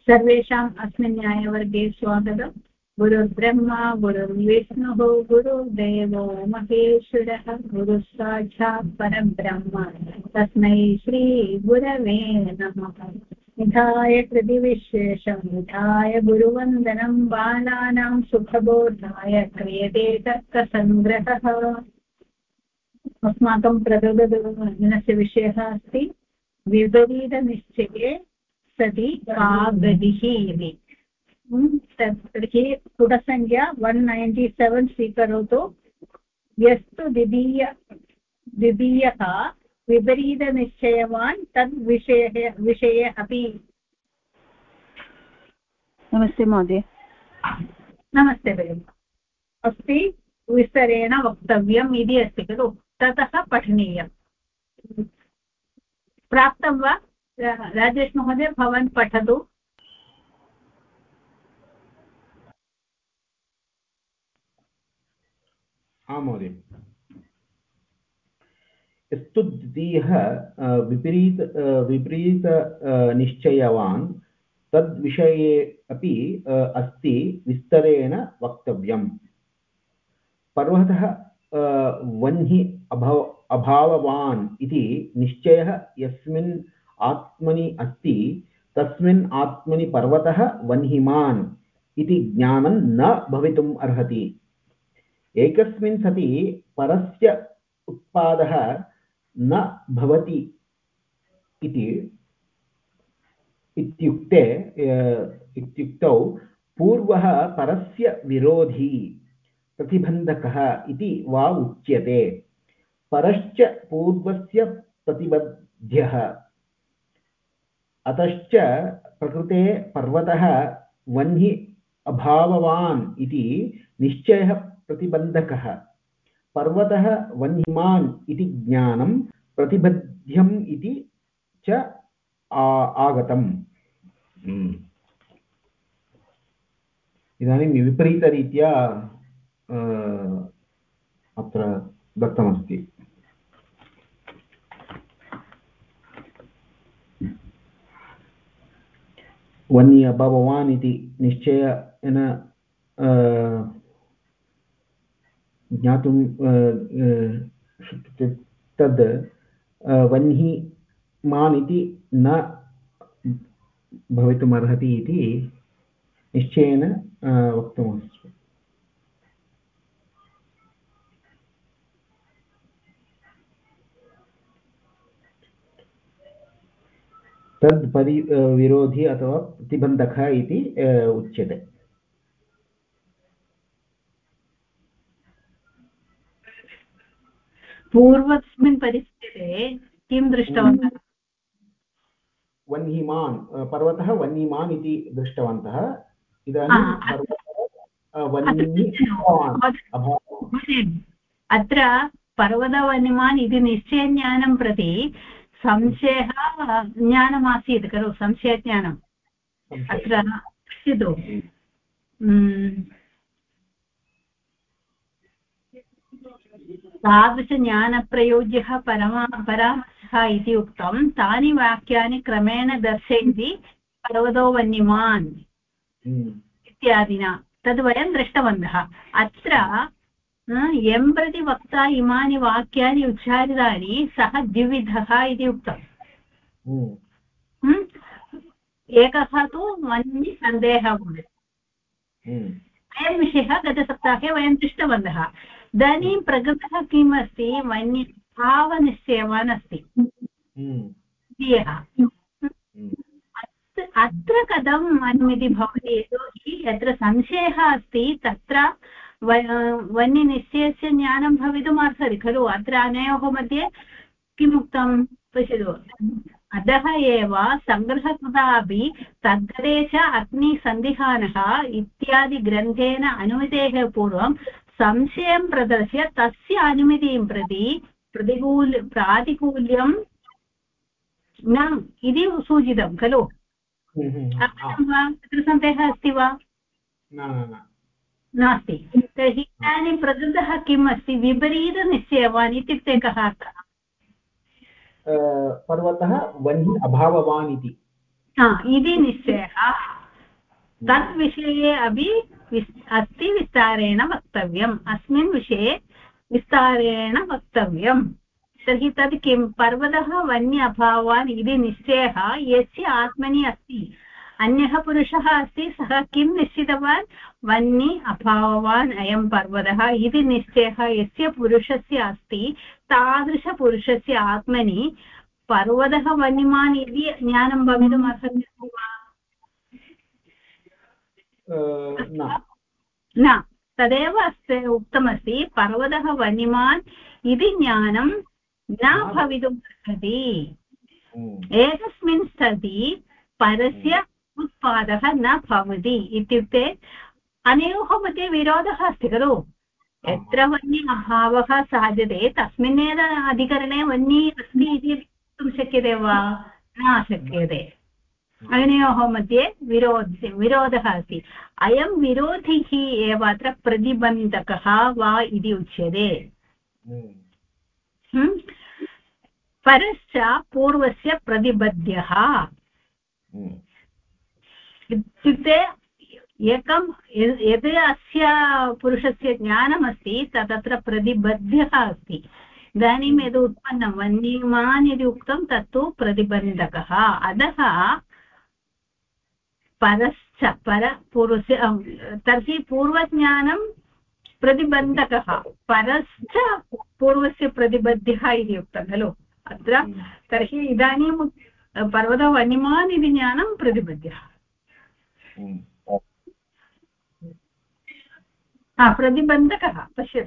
सर्वेषाम् अस्मिन् न्यायवर्गे स्वागतम्। गुरुर्ब्रह्मा गुरुर्विष्णुः गुरुर्देवो महेश्वरः गुरुः साक्षात् परब्रह्म तस्मै श्रीगुरवे नमः। निधाय कृतिविशेषं निधाय गुरुवन्दनं बालानां सुखबोधाय क्रियते तर्कसङ्ग्रहः। अस्माकं प्रगतदिनस्य विषयः अस्ति विपरीतनिश्चये सति का गतिः इति। तर्हि पुटसङ्ख्या 197 स्वीकरोतु। यस्तु द्वितीयः विपरीतनिश्चयवान् तद् विषये अपि। नमस्ते महोदय। नमस्ते भगिनि। अस्ति विस्तरेण वक्तव्यम् इति अस्ति खलु, ततः पठनीयम्। प्राप्तं वा राजेश महोदय? भवान् पठतु। हाँ महोदय। यस्तु द्वितीयः विपरीत निश्चयवान् तद्विषये अपि अस्ति विस्तरेण वक्तव्यम्। पर्वतः वह्नि अभाववान् इति निश्चयः यस्मिन् आत्मनि अस्ति तस्मिन् आत्मनि पर्वतः वह्निमान् इति ज्ञानं न भवितुम् अर्हति। एकस्मिन् सति परस्य उत्पादः न भवति इत्युक्तौ पूर्वः परस्य विरोधी प्रतिबन्धकः इति वा उच्यते। परश्च पूर्वस्य प्रतिबध्यः। अतश्च प्रकृते पर्वतः वह्नि अभाववान् इति निश्चयः प्रतिबन्धकः। पर्वतः वह्निमान् इति ज्ञानं प्रतिबध्यम् इति च आगतम्। इदानीं विपरीतरीत्या अत्र दत्तमस्ति। वह्नि अभाववान् इति निश्चयेन ज्ञातुं तद् वह्निमान् इति न भवितुमर्हति इति निश्चयेन वक्तुमस्ति। तद् विरोधी अथवा प्रतिबन्धकः इति उच्यते। पूर्वस्मिन् परिस्थिते किं दृष्टवन्तः? वह्निमान्, पर्वतः वह्निमान् इति दृष्टवन्तः। इदानीं अत्र पर्वतवह्निमान् इति निश्चयज्ञानं प्रति संशयः ज्ञानमासीत् खलु, संशयज्ञानम्। अत्र पश्यतु, तादृशज्ञानप्रयोज्यः परामर्शः इति उक्तं। तानि वाक्यानि क्रमेण दर्शयन्ति पर्वतो वह्निमान् इत्यादिना। तद् वयं दृष्टवन्तः। अत्र यं प्रति वक्ता इमानि वाक्यानि उच्चारितानि सः द्विविधः इति उक्तम्। एकः तु वह्नि सन्देहः। अयं विषयः गतसप्ताहे वयं दृष्टवन्तः। इदानीं प्रकृतः किम् अस्ति? वह्नि भावनिश्चयवान् अस्ति द्वितीयः। अत्र कथम् अनुमिति भवति? यतोहि यत्र संशयः अस्ति तत्र वह्निनिश्चयस्य ज्ञानं भवितुम् अर्हति खलु। अत्र अनयोः मध्ये किम् उक्तं पश्यतु। अतः एव सङ्ग्रहकृता अपि तद्गते च अग्निसन्दिहानः इत्यादि ग्रन्थेन अनुमतेः पूर्वं संशयं प्रदर्श्य तस्य अनुमतिं प्रति प्रातिकूल्यं न इति सूचितं खलु। तत्र सन्देहः अस्ति वा? नास्ति। तर्हि इदानीं प्रकृतः किम् अस्ति? विपरीतनिश्चयवान् इत्युक्ते कः अर्थः? पर्वतः वह्नि अभाववान् इति इति निश्चयः। तद्विषये अपि अस्ति विस्तारेण वक्तव्यम् अस्मिन् विषये विस्तारेण वक्तव्यम् तर्हि तद् किं पर्वतः वन्य अभावान् इति निश्चयः यस्य आत्मनि अस्ति अन्यः पुरुषः अस्ति सः किं निश्चितवान् वन्नि अभावान् अयं पर्वतः इति निश्चयः यस्य पुरुषस्य अस्ति तादृशपुरुषस्य आत्मनि पर्वतः वन्यमान् इति ज्ञानं भवितुम् अर्हति वा न तदेव अस्ति उक्तमस्ति पर्वतः वन्यमान् इति ज्ञानं न भवितुम् अर्हति एकस्मिन् सति परस्य उत्पादः न भवति इत्युक्ते अनयोः मध्ये विरोधः अस्ति खलु यत्र वन्य अभावः साध्यते तस्मिन्नेव अधिकरणे वन्य अस्ति इति वक्तुं शक्यते वा न शक्यते अनयोः मध्ये विरोधः अस्ति अयं विरोधिः एव अत्र प्रतिबन्धकः वा इति उच्यते परश्च पूर्वस्य प्रतिबध्यः इत्युक्ते एकं यद् अस्य पुरुषस्य ज्ञानमस्ति तत्र प्रतिबद्धः अस्ति इदानीं यद् उत्पन्नं वन्यमान् इति उक्तं तत्तु प्रतिबन्धकः अतः परश्च परपूर्वस्य तर्हि पूर्वज्ञानं प्रतिबन्धकः परश्च पूर्वस्य प्रतिबद्धः इति उक्तं खलु अत्र तर्हि इदानीं पर्वतवन्यमान् इति ज्ञानं प्रतिबद्धः प्रतिबन्धकः पश्यतु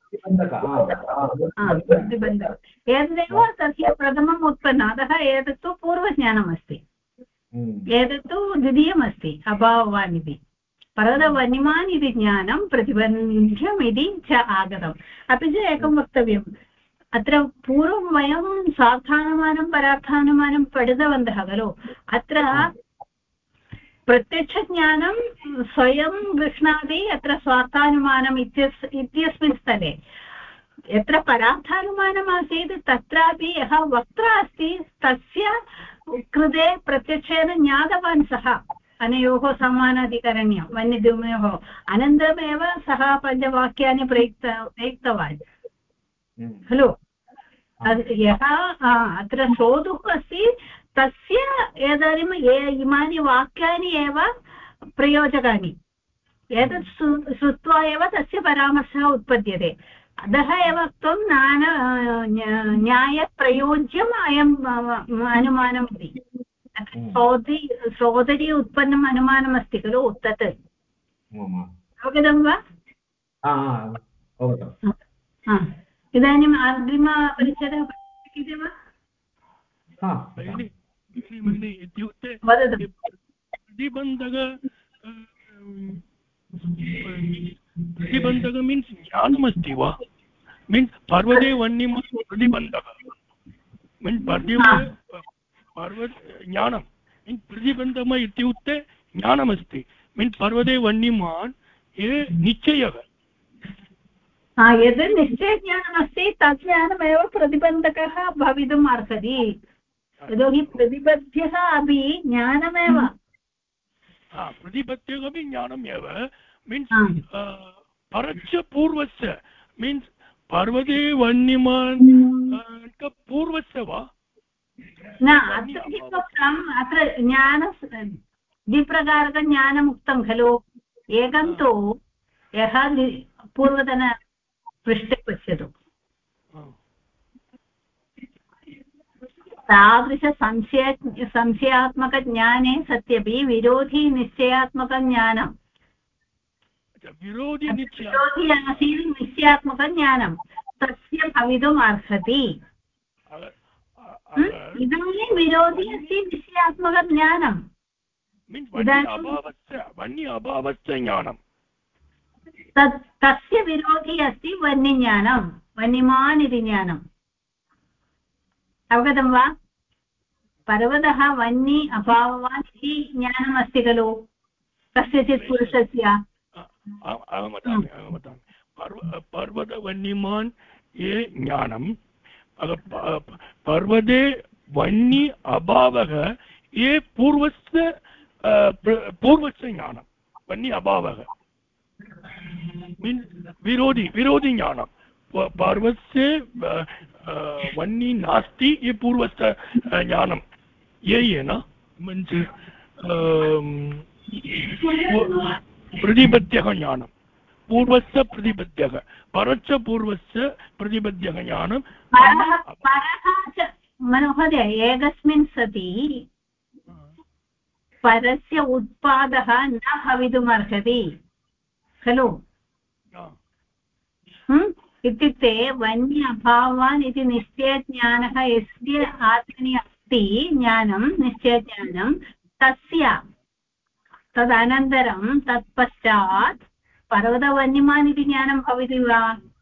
प्रतिबन्धकः एतदेव तस्य प्रथमम् उत्पन्नम् अतः एतत्तु पूर्वज्ञानमस्ति एतत्तु द्वितीयमस्ति अभाववान् इति पर्वतवन्यमान् इति ज्ञानं प्रतिबन्ध्यम् इति च आगतम् अपि च एकं वक्तव्यम् अत्र पूर्वं वयं स्वार्थानुमानं परार्थानुमानं पठितवन्तः खलु अत्र प्रत्यक्षज्ञानं स्वयं गृह्णाति अत्र स्वार्थानुमानम् इत्यस्मिन् स्थले यत्र परार्थानुमानम् आसीत् तत्रापि यः वक्ता अस्ति तस्य कृते प्रत्यक्षेन ज्ञातवान् सः अनयोः समानाधिकरण्यं वन्यद्वयोः अनन्तरमेव सः पञ्चवाक्यानि प्रयुक्तवान् खलु यः अत्र श्रोतुः अस्ति तस्य इदानीम् इमानि वाक्यानि एव प्रयोजकानि एतत् श्रुत्वा एव तस्य परामर्शः उत्पद्यते अतः एव उक्तं न्यायप्रयोज्यम् अयम् अनुमानम् इति श्रोतरि उत्पन्नम् अनुमानमस्ति खलु तत् अवगतं वा इदानीम् अग्रिमपरिच्छेदः शक्यते वा इत्युक्ते वदतु प्रतिबन्धक मीन्स् ज्ञानमस्ति वा मीन्स् पर्वते वन्यमान् प्रतिबन्धक मीन्स् पर्वत ज्ञानं मीन्स् प्रतिबन्धक इत्युक्ते ज्ञानमस्ति मीन्स् पर्वते वन्यमान् ये निश्चयः यद् निश्चयज्ञानमस्ति तत् ज्ञानमेव प्रतिबन्धकः भवितुम् अर्हति यतोहि प्रतिबद्धः अपि ज्ञानमेव प्रतिबद्धः अपि ज्ञानमेव मीन्स् परश्च पूर्वस्य मीन्स् पर्वते वन्यमान् पूर्वस्य वा न अत्र किमुक्तम् अत्र ज्ञान द्विप्रकारकज्ञानम् उक्तं खलु एकं तु यः पूर्वतनपृष्ठे पश्यतु तादृशसंशयात्मकज्ञाने सत्यपि विरोधी निश्चयात्मकज्ञानं विरोधी आसीत् निश्चयात्मकज्ञानं तस्य भवितुम् अर्हति इदानीं विरोधी अस्ति निश्चयात्मकज्ञानम् वन्य अभावस्य ज्ञानं तस्य विरोधी अस्ति वन्यज्ञानं वन्यमान् इति ज्ञानम् अवगतं वा पर्वतः वन्य अभाववान् इति ज्ञानम् अस्ति खलु कस्यचित् पुरुषस्य पर्वतवन्यमान् ये ज्ञानं पर्वते वन्य अभावः ये पूर्वस्य पूर्वस्य ज्ञानं वन्य अभावः मीन्स् विरोधि ज्ञानं पर्वस्य वन्नी नास्ति ये पूर्वस्य ज्ञानं येन मीन्स् प्रतिपद्यः ज्ञानं पूर्वस्य प्रतिपद्यः परस्य पूर्वस्य प्रतिपद्यः ज्ञानं महोदय एकस्मिन् सति परस्य उत्पादः न भवितुमर्हति खलु इत्युक्ते वन्य अभावान् इति निश्चयज्ञानः यस्य आत्मनि अस्ति ज्ञानं निश्चयज्ञानं तस्य तदनन्तरं तत्पश्चात् पर्वतवन्यमान् इति ज्ञानं भवति वा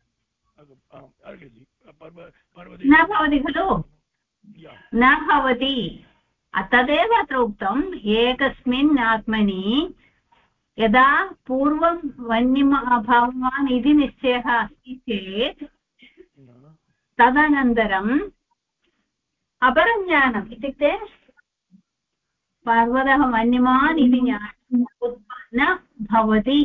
न भवति खलु न भवति तदेव अत्र उक्तम् एकस्मिन् आत्मनि यदा पूर्वं वन्यम् अभावान् इति निश्चयः अस्ति चेत् तदनन्तरम् अपरं ज्ञानम् इत्युक्ते पर्वतः वन्यमान् इति ज्ञानम् उत्पन्न भवति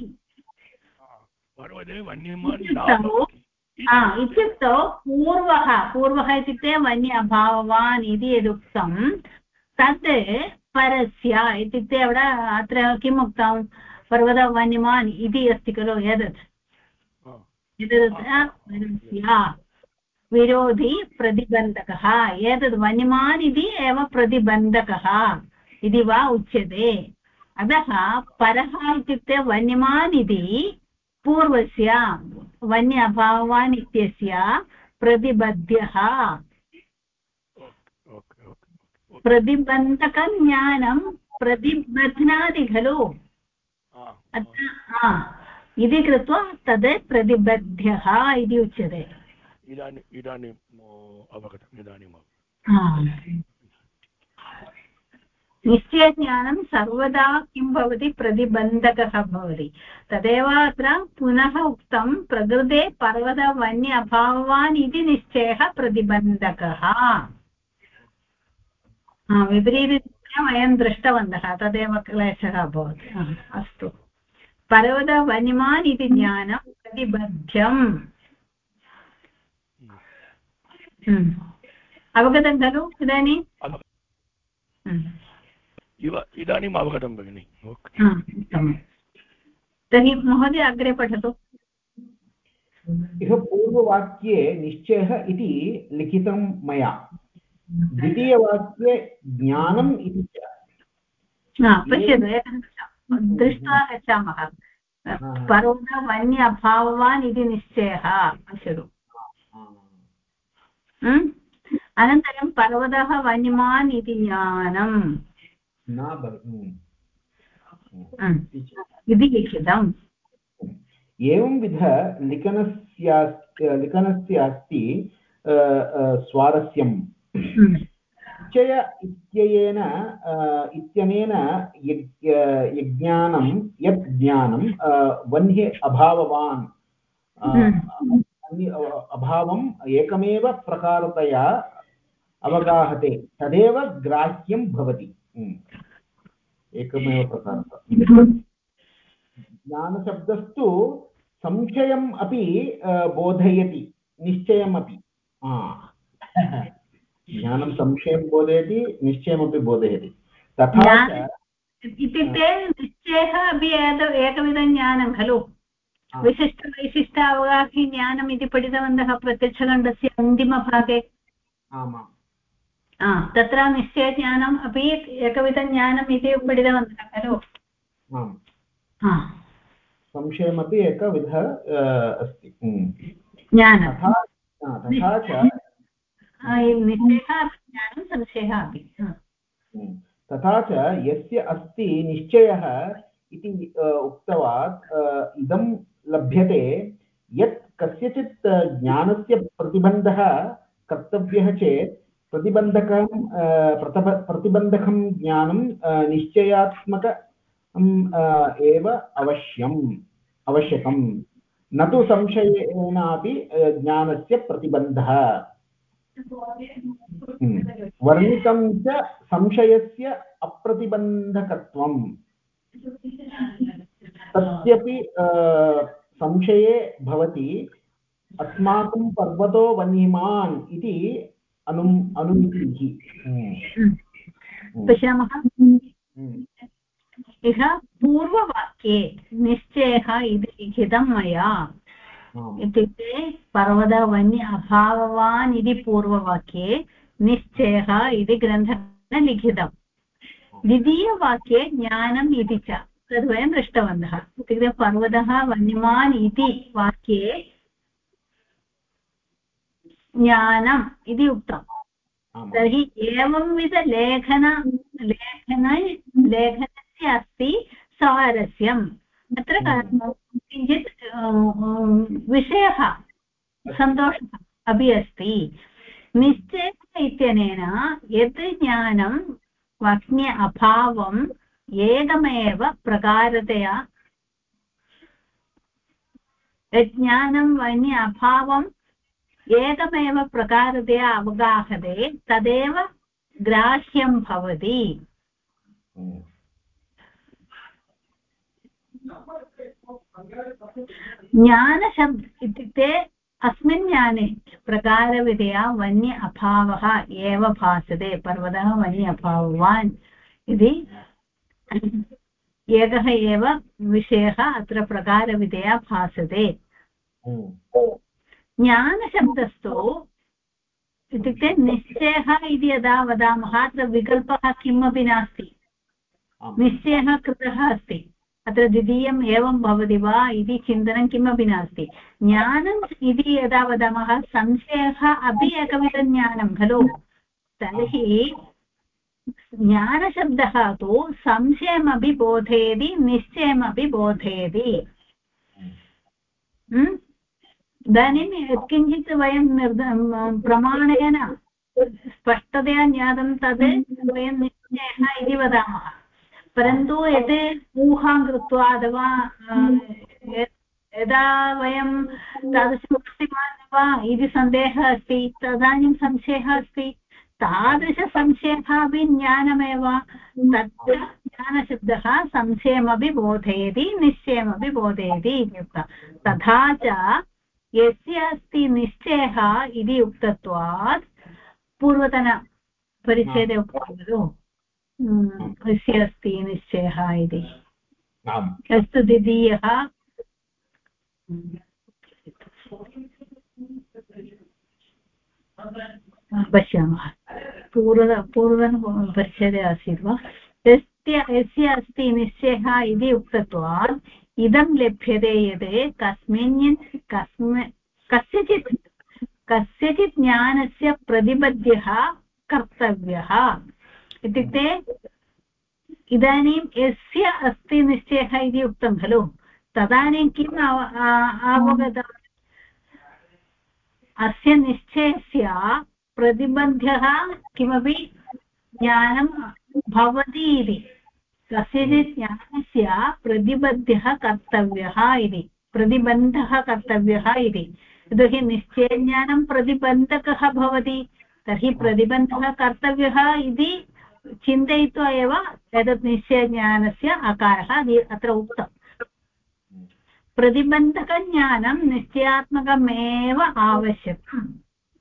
इत्युक्तौ पूर्वः इत्युक्ते वन्य अभावान् इति यदुक्तं तत् परस्य इत्युक्ते अत्र किम् उक्तं पर्वतवन्यमान् इति अस्ति खलु एतत् परस्य विरोधी प्रतिबन्धकः एतद् वन्यमान् इति एव प्रतिबन्धकः इति वा उच्यते अतः परः इत्युक्ते वन्यमान् इति पूर्वस्य वन्य अभावान् इत्यस्य प्रतिबध्यः प्रतिबन्धकज्ञानं प्रतिबध्नाति खलु इति कृत्वा तद् प्रतिबध्यः इति उच्यते इदानीम् अवगतम् निश्चयज्ञानं सर्वदा किं भवति प्रतिबन्धकः भवति तदेव अत्र पुनः उक्तं प्रकृते पर्वतवन्य अभावान् इति निश्चयः प्रतिबन्धकः विपरीतरीत्या वयं दृष्टवन्तः तदेव क्लेशः अभवत् अस्तु पर्वतवन्यमान् इति ज्ञानं प्रतिबध्यम् अवगतं खलु इदानीं इदानीम् अवगतं भगिनि तर्हि महोदय अग्रे पठतु इह पूर्ववाक्ये निश्चयः इति लिखितं मया द्वितीयवाक्ये ज्ञानम् इति पश्यतु एकं दृष्ट्वा गच्छामः पर्वतवन्य अभावान् इति निश्चयः पश्यतु अनन्तरं पर्वतः वन्यमान् इति ज्ञानम् इति लिखितम् एवंविध लिखनस्य अस्ति स्वारस्यम् निश्चय इत्यनेन यज्ञानं यत् ज्ञानं वह्नि अभाववान् अभावम् एकमेव प्रकारतया अवगाहते तदेव ग्राह्यं भवति एकमेव प्रकारतः ज्ञानशब्दस्तु संशयम् अपि बोधयति निश्चयमपि ज्ञानं संशयं बोधयति निश्चयमपि बोधयति तथा इत्युक्ते निश्चयः अपि एकविधं ज्ञानं खलु विशिष्ट अवगाहि ज्ञानम् इति पठितवन्तः प्रत्यक्षखण्डस्य अन्तिमभागे तत्र निश्चयज्ञानम् अपि एकविधं ज्ञानम् इति पठितवन्तः खलु संशयमपि एकविधः अस्ति ज्ञानं तथा च निश्चयः ज्ञानं संशयः अपि तथा च यस्य अस्ति निश्चयः इति उक्तवात् इदं लभ्यते यत् कस्यचित् ज्ञानस्य प्रतिबन्धः कर्तव्यः चेत् प्रतिबन्धकं ज्ञानं निश्चयात्मक एव आवश्यकं न तु संशयेनापि ज्ञानस्य प्रतिबन्धः वर्णितं च संशयस्य अप्रतिबन्धकत्वं तस्यपि संशये भवति अस्माकं पर्वतो वह्निमान् इति अनुमितिः पश्यामः इह पूर्ववाक्ये निश्चयः इति लिखितं मया इत्युक्ते पर्वतवन्य अभाववान् इति पूर्ववाक्ये निश्चयः इति ग्रन्थेन लिखितम् द्वितीयवाक्ये ज्ञानम् इति च तद् वयं दृष्टवन्तः इत्युक्ते पर्वतः वन्यमान् इति वाक्ये ज्ञानम् इति उक्तम् तर्हि लेखनस्य अस्ति स्वारस्यम् अत्र किञ्चित् विषयः सन्तोषः अपि अस्ति निश्चयः इत्यनेन यत् ज्ञानं वह्न्य अभावम् एकमेव प्रकारतया ज्ञानं वह्न्य अभावम् एकमेव प्रकारतया अवगाहते तदेव ग्राह्यं भवति ज्ञानशब्द इत्युक्ते अस्मिन् ज्ञाने प्रकारविधया वन्य अभावः एव भासते पर्वतः वन्य अभाववान् इति एकः एव विषयः अत्र प्रकारविधया भासते ज्ञानशब्दस्तु इत्युक्ते निश्चयः इति यदा वदामः अत्र विकल्पः किमपि नास्ति निश्चयः कृतः अस्ति अत्र द्वितीयम् एवं भवति वा इति चिन्तनं किमपि नास्ति ज्ञानम् इति यदा वदामः संशयः अपि एकविधज्ञानं खलु तर्हि ज्ञानशब्दः तु संशयमपि बोधयति निश्चयमपि बोधयति इदानीं यत्किञ्चित् वयं प्रमाणेन स्पष्टतया ज्ञातं तद् वयं निश्चयः इति वदामः परन्तु यत् ऊहां कृत्वा अथवा यदा वयं तादृशमस्ति वा इति सन्देहः अस्ति तदानीं संशयः अस्ति तादृशसंशयः अपि ज्ञानमेव तत्र ज्ञानशब्दः संशयमपि बोधयति निश्चयमपि बोधयति इत्युक्तं तथा च यस्य अस्ति निश्चयः इति उक्तत्वात् पूर्वतनपरिच्छेदे उक्तं खलु यस्य अस्ति निश्चयः इति अस्तु द्वितीयः पश्यामः पूर्वपरिच्छेदे आसीत् वा यस्य अस्ति निश्चयः इति उक्तत्वात् इदं लभ्यते यत् कस्यचित् ज्ञानस्य प्रतिबद्धः कर्तव्यः इत्युक्ते इदानीं यस्य अस्ति निश्चयः इति उक्तं खलु तदानीं किम् अवगतम् अस्य निश्चयस्य प्रतिबद्धः किमपि ज्ञानं भवति इति कस्यचित् ज्ञानस्य प्रतिबद्धः कर्तव्यः इति प्रतिबन्धः कर्तव्यः इति यतोहि निश्चयज्ञानं प्रतिबन्धकः भवति तर्हि प्रतिबन्धः कर्तव्यः इति चिन्तयित्वा एव एतत् निश्चयज्ञानस्य आकारः अत्र उक्तम् प्रतिबन्धकज्ञानं निश्चयात्मकमेव आवश्यकम्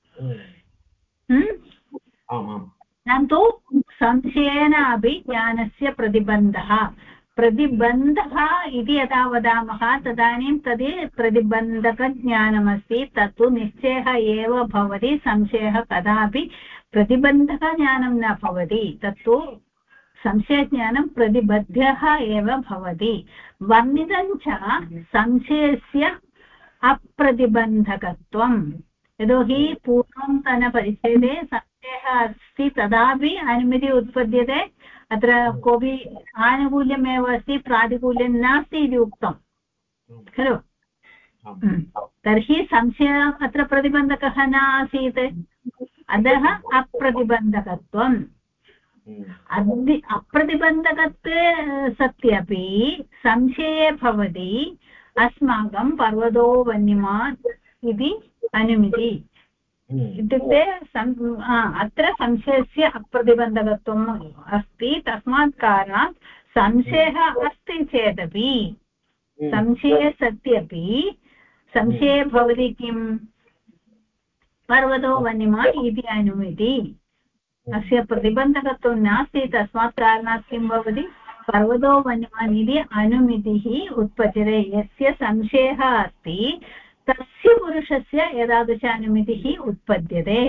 परन्तु संशयेन अपि ज्ञानस्य प्रतिबन्धः इति यदा वदामः तदानीं तद् प्रतिबन्धकज्ञानमस्ति तत्तु निश्चयः एव भवति संशयः कदापि प्रतिबन्धकज्ञानं न भवति तत्तु संशयज्ञानं प्रतिबद्धः एव भवति वर्णितं च संशयस्य अप्रतिबन्धकत्वम् यतोहि पूर्वतनपरिच्छेदे संशयः अस्ति तदापि अनुमतिः उत्पद्यते अत्र कोऽपि आनुकूल्यमेव अस्ति प्रातिकूल्यं नास्ति इति उक्तं खलु तर्हि संशयः अत्र प्रतिबन्धकः न आसीत् अतः अप्रतिबन्धकत्वम् अप्रतिबन्धकत्वे सत्यपि संशये भवति अस्माकं पर्वतो वन्यमान् इति अनुमिति इत्युक्ते अत्र संशयस्य अप्रतिबन्धकत्वम् अस्ति तस्मात् कारणात् संशयः अस्ति चेदपि संशये सत्यपि संशये भवति किम् पर्वतो वन्यमान् इति अनुमिति अस्य प्रतिबन्धकत्वं नास्ति तस्मात् कारणात् किं भवति पर्वतो वन्यमान् इति अनुमितिः उत्पद्यते यस्य संशयः अस्ति तस्य पुरुषस्य एतादृश अनुमितिः उत्पद्यते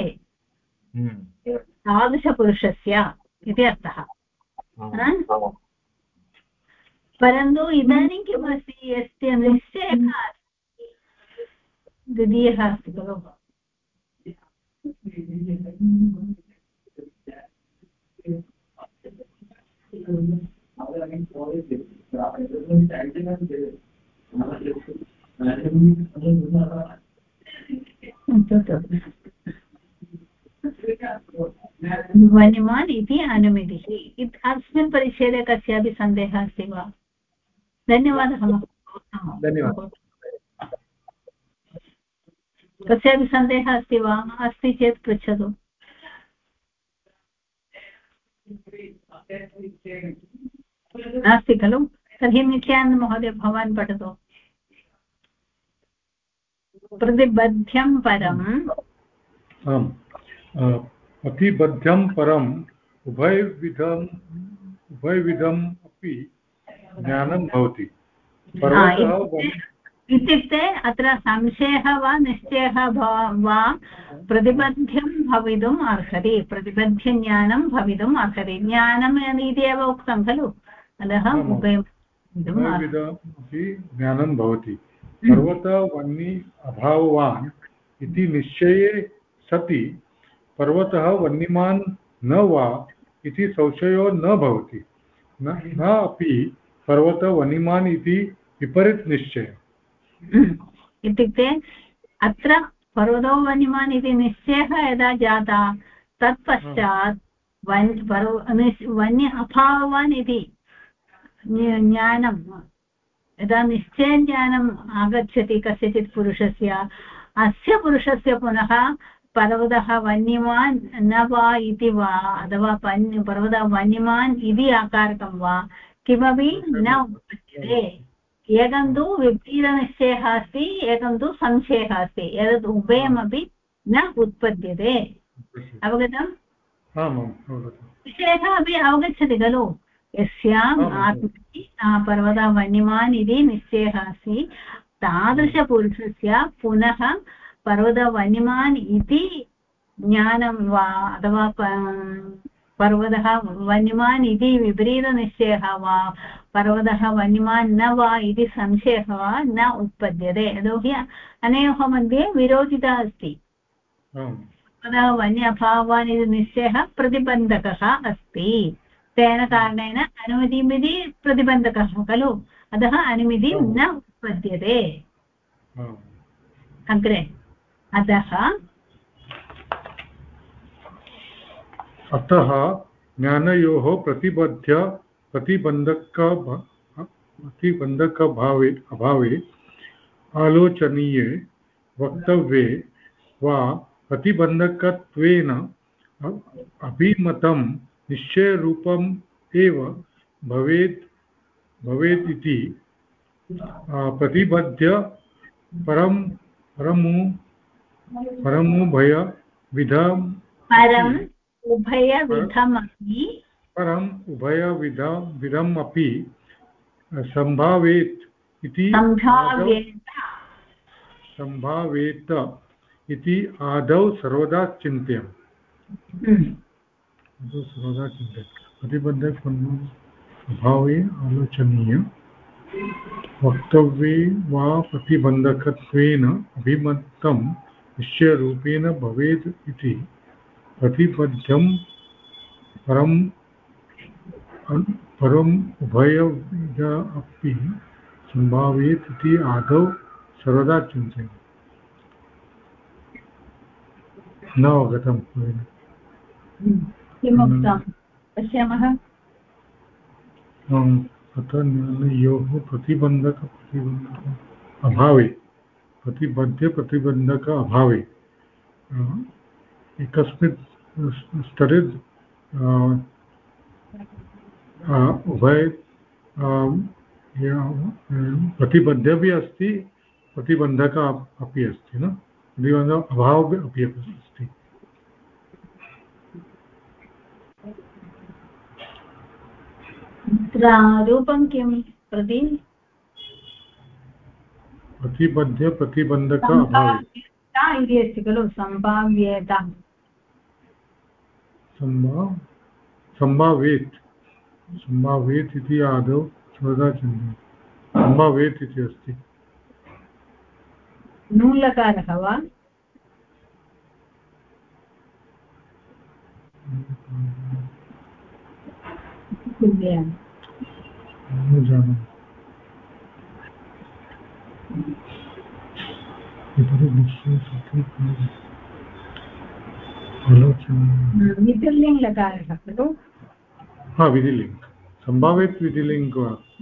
तादृशपुरुषस्य इति अर्थः परन्तु इदानीं किमस्ति यस्य निश्चयः अस्ति द्वितीयः अस्ति खलु वन्यमान् इति अनुमितिः अस्मिन् परिच्छेदे कस्यापि सन्देहः अस्ति वा धन्यवादः कस्यापि सन्देहः अस्ति वा अस्ति चेत् पृच्छतु नास्ति खलु तर्हि नित्यानन्द महोदय भवान् पठतु प्रतिबद्धं परम् आम् प्रतिबद्धं परम् उभयविधम् अपि ज्ञानं भवति इत्युक्ते अत्र संशयः वा निश्चयः वा प्रतिबद्धं भवितुम् अर्हति प्रतिबद्धज्ञानं भवितुम् अर्हति ज्ञानम् इति एव उक्तं खलु अतः ज्ञानं भवति पर्वतवह्नि अभाववान् इति निश्चये सति पर्वतः वह्निमान् न वा इति संशयो न भवति न अपि पर्वतवह्निमान् इति विपरीतनिश्चयः इत्युक्ते अत्र पर्वतो वह्निमान् इति निश्चयः यदा जाता तत्पश्चात् वन्य अभाववान् इति ज्ञानं यदा निश्चयज्ञानम् आगच्छति कस्यचित् पुरुषस्य अस्य पुरुषस्य पुनः पर्वतः वन्यमान् न वा इति वा अथवा पर्वतः वन्यमान् इति आकारकं वा किमपि न उत्पद्यते एकं तु विपरीतनिश्चयः अस्ति एकं तु संशयः अस्ति एतत् उभयमपि न उत्पद्यते अवगतम् विषयः अपि अवगच्छति खलु यस्याम् आत्मनि पर्वतः वन्यमान् इति निश्चयः अस्ति तादृशपुरुषस्य पुनः पर्वतवन्यमान् इति ज्ञानं वा अथवा पर्वतः वन्यमान् इति विपरीतनिश्चयः वा पर्वतः वन्यमान् न वा इति संशयः वा न उत्पद्यते यतोहि अनयोः मध्ये विरोधिता अस्ति पर्वतः वन्य अभावान् इति निश्चयः प्रतिबन्धकः अस्ति तेन कारणेन अनुमतिमिति प्रतिबन्धकः खलु अतः अनुमतिः न उत्पद्यते अग्रे अतः ज्ञानयोः अभावे आलोचनीये वक्तव्ये वा प्रतिबन्धकत्वेन अभिमतं निश्चयरूपम् एव भवेत् इति प्रतिबद्ध उभयविधम् अपि सम्भावेत् इति आदौ सर्वदा चिन्त्यम् प्रतिबद्धक अभावे आलोचनीय वक्तव्ये वा प्रतिबन्धकत्वेन अभिमतं निश्चयरूपेण भवेत् इति प्रतिबद्धं परम् उभयविध अपि सम्भावेत् इति आदौ सर्वदा चिन्तयन् न अवगतम् किमुक्तं पश्यामः अतः ज्ञानयोः प्रतिबन्धक अभावे प्रतिबद्ध प्रतिबन्धक अभावे एकस्मिन् स्तरे उभय प्रतिबद्ध अपि अस्ति, प्रतिबन्धक अपि अस्ति न, प्रतिबन्ध अभावः अपि अस्ति। रूपं किं प्रति प्रतिबद्ध प्रतिबन्धक अभावे इति अस्ति खलु सम्भाव्यता सम्भावेत् सम्भावेत् इति आदौ सर्वदाचिह्नं सम्भावेत् इति अस्ति। नूलकारः वा विधिलिङ्ग् लकारः खलु। विधिलिङ्ग् सम्भावेत् विधिलिङ्ग्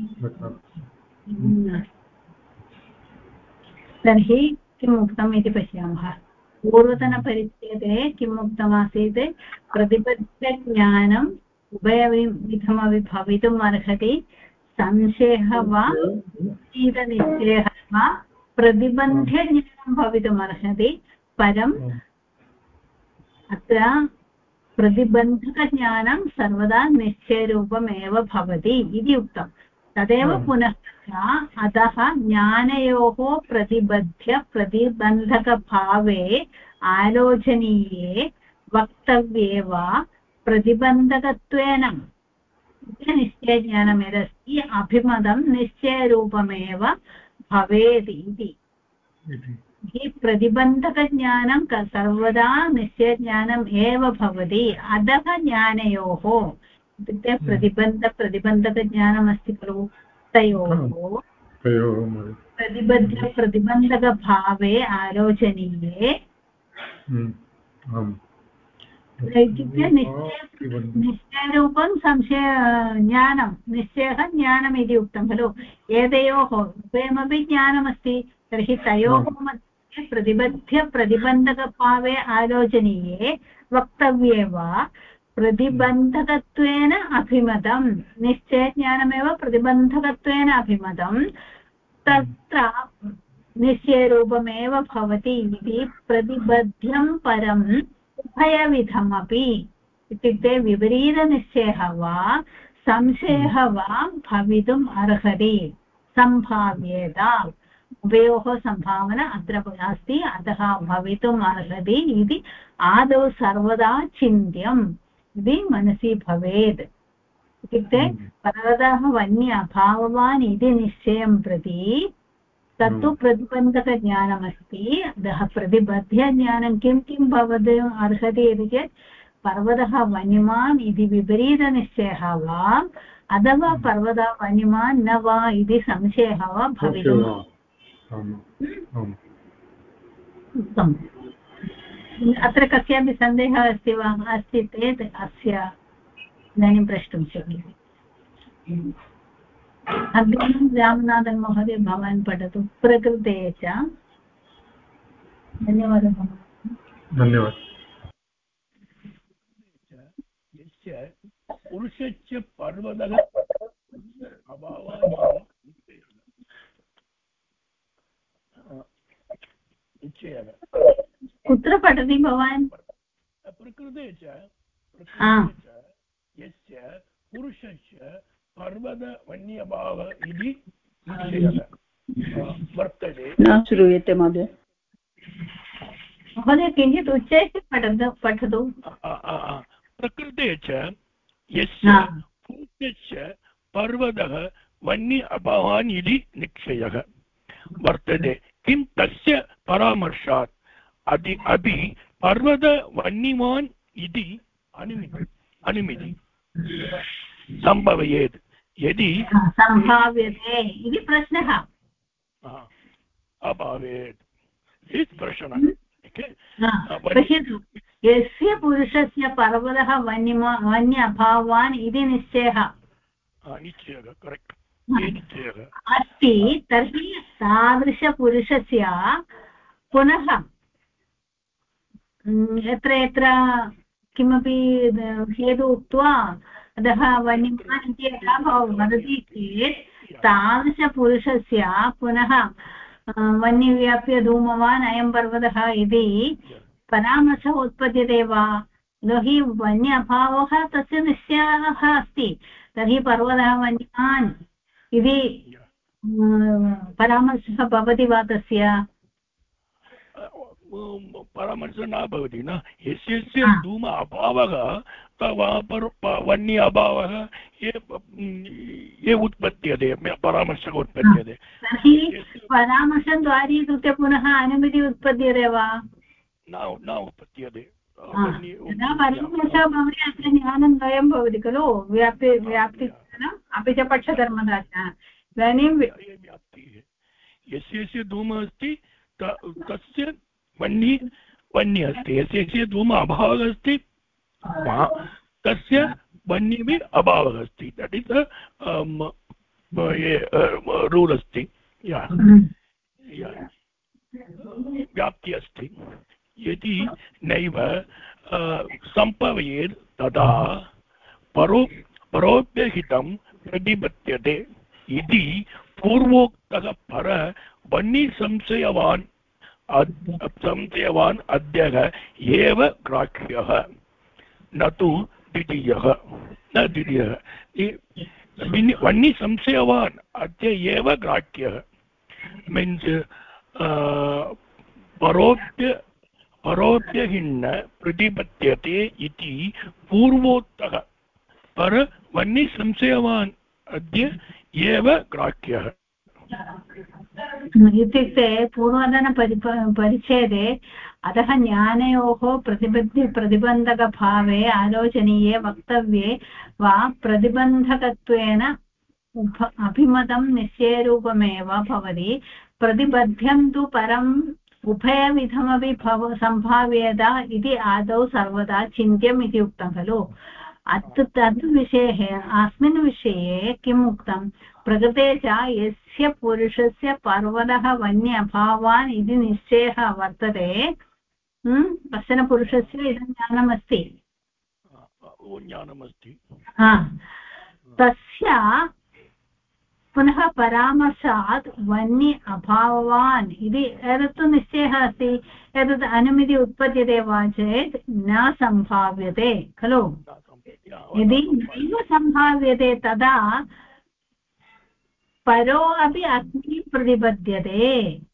तर्हि किम् उक्तम् इति पश्यामः। पूर्वतनपरिच्छेदे किम् उक्तमासीत्? प्रतिबद्धज्ञानम् उभयविधमपि भवितुम् अर्हति। संशयः वा निश्चयः वा प्रतिबन्ध्यज्ञानं भवितुम् अर्हति। परम् अत्र प्रतिबन्धकज्ञानं सर्वदा निश्चयरूपमेव भवति इति उक्तम्। तदेव पुनः अतः ज्ञानयोः प्रतिबद्ध्य प्रतिबन्धकभावे आलोचनीये वक्तव्ये वा प्रतिबन्धकत्वेन निश्चयज्ञानं यदस्ति अभिमतं निश्चयरूपमेव भवेत् इति। प्रतिबन्धकज्ञानं सर्वदा निश्चयज्ञानम् एव भवति। अतः ज्ञानयोः इत्युक्ते प्रतिबन्धकज्ञानमस्ति खलु, तयोः प्रतिबन्धकभावे आलोचनीये इत्युक्ते निश्चयरूपं संशय ज्ञानं निश्चयः ज्ञानम् इति उक्तं खलु। एतयोः उभयमपि ज्ञानमस्ति। तर्हि तयोः मध्ये प्रतिबन्धकभावे आलोचनीये वक्तव्ये वा प्रतिबन्धकत्वेन अभिमतं निश्चयज्ञानमेव प्रतिबन्धकत्वेन अभिमतं तत्र निश्चयरूपमेव भवति इति प्रतिबद्ध्यं परम् उभयविधमपि इत्युक्ते विपरीतनिश्चयः वा संशयः वा भवितुम् अर्हति। सम्भाव्यता उभयोः सम्भावना अत्र अस्ति, अतः भवितुम् अर्हति इति आदौ सर्वदा चिन्त्यम् इति मनसि भवेत्। इत्युक्ते पर्वतः वन्य अभाववान् इति निश्चयं प्रति तत्तु प्रतिबन्धकज्ञानमस्ति। अतः प्रतिबद्धज्ञानं किं किं भवितुम् अर्हति इति चेत् पर्वतः वन्यमान् इति विपरीतनिश्चयः वा अथवा पर्वतः वन्यमान् न वा इति संशयः वा भवितुम् उत्तमम्। अत्र कस्यापि सन्देहः अस्ति वा? अस्ति चेत् अस्य इदानीं प्रष्टुं शक्यते। अग्रिमं रामनाथन् महोदय भवान् पठतु। प्रकृते च धन्यवादः। धन्यवादः। यस्य पुरुषस्य पर्वतः अभावः निश्चयः। कुत्र पठति भवान्? प्रकृते च यस्य पुरुषस्य पर्वतवन्यभावः इति निश्चयः वर्तते। न श्रूयते महोदय। महोदय किञ्चित् उच्चैः पठतु। प्रकृते च यस्य पुरुषस्य पर्वतः वन्य अभावान् इति निश्चयः वर्तते। किं तस्य परामर्शात् अपि पर्वतवन्यमान् इति अनुमिति सम्भवेत्। यदि सम्भाव्यते इति प्रश्नः अभावेत् इति प्रश्नः। पश्यतु, यस्य पुरुषस्य पर्वतः वन्य अभावान् इति निश्चयः करेक्ट् अस्ति। तर्हि तादृशपुरुषस्य पुनः यत्र यत्र किमपि हेतु उक्त्वा अतः वन्यमान् इति यदा वदति चेत् तादृशपुरुषस्य पुनः वन्यव्याप्य धूमवान् अयं पर्वतः इति परामर्शः उत्पद्यते वा? यतोहि वन्य अभावः तस्य निश्चयः अस्ति, तर्हि पर्वतः वन्यमान् इति परामर्शः भवति वा तस्य? परामर्शः न भवति न। यस्य धूम अभावः वन्य अभावः ये उत्पद्यते, परामर्शः उत्पद्यते। तर्हि परामर्शद्वारीकृत्य पुनः अनुमति उत्पद्यते वा? न उत्पद्यते। यदा परामर्शः भवति अत्र ज्ञानं द्वयं भवति खलु, व्याप्तिज्ञानम् अपि च पक्षधर्मदा ज्ञानम्। इदानीं व्याप्तिः यस्य धूमः अस्ति तस्य वन्य अस्ति, यस्य धूम अभावः अस्ति तस्य वन्यमि अभावः अस्ति। दट् इस् रूल् अस्ति, व्याप्ति अस्ति। यदि नैव सम्भवेत् तदा परोप्यहितं प्रतिपद्यते इति पूर्वोक्तः पर वह्निसंशयवान् अद्यः एव ग्राह्यः, न तु द्वितीयः। वह्निसंशयवान् अद्य एव ग्राह्यः मीन्स् परोप्यहिन्न प्रतिपद्यते इति पूर्वोक्तः पर वह्निसंशयवान् अद्य एव ग्राह्यः। इत्युक्ते पूर्वतनपरिच्छेदे अतः ज्ञानयोः प्रतिबन्धकभावे आलोचनीये वक्तव्ये वा प्रतिबन्धकत्वेन अभिमतं निश्चयरूपमेव भवति। प्रतिबध्यं तु परम् उभयविधमपि सम्भाव्येत इति आदौ सर्वदा चिन्त्यम् इति उक्तं खलु। तद् विषये अस्मिन् विषये किम् उक्तं? प्रकृते च यस्य पुरुषस्य पर्वतः वन्य अभावान् इति निश्चयः वर्तते, कश्चन पुरुषस्य इदं ज्ञानमस्ति, तस्य पुनः परामर्शात् वन्य अभावान् इति एतत्तु निश्चयः अस्ति। एतत् अनुमति उत्पद्यते वा चेत् न सम्भाव्यते खलु। यदि नैव सम्भाव्यते तदा परो अपि अग्निं प्रतिपद्यते।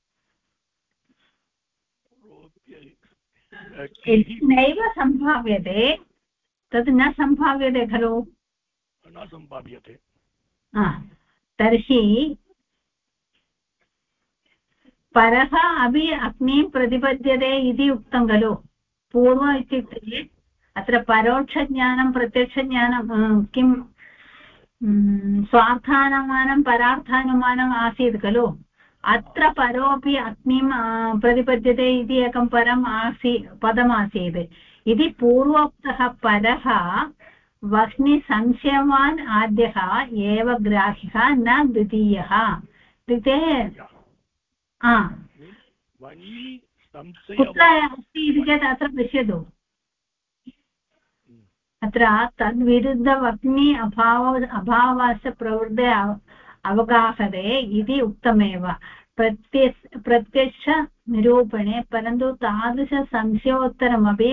यदि नैव सम्भाव्यते तत् न सम्भाव्यते खलु, न सम्भाव्यते। तर्हि परः अपि अग्निं प्रतिपद्यते इति उक्तं खलु। पूर्व इत्युक्ते अत्र परोक्षज्ञानं प्रत्यक्षज्ञानं किं स्वार्थानुमानं परार्थानुमानम् आसीत् खलु। अत्र परोपि अग्निं प्रतिपद्यते इति एकं परम् पदमासीत्। इति पूर्वोक्तः परः वह्निसंशयवान् आद्यः एव ग्राह्यः न द्वितीयः। इत्युक्ते कुत्र अस्ति इति चेत् अत्र पश्यतु, अत्र तद्विरुद्धवह्नि अभावस्य प्रवृत्ते अवगाहते इति उक्तमेव प्रत्यक्षनिरूपणे। परन्तु तादृशसंशयोत्तरमपि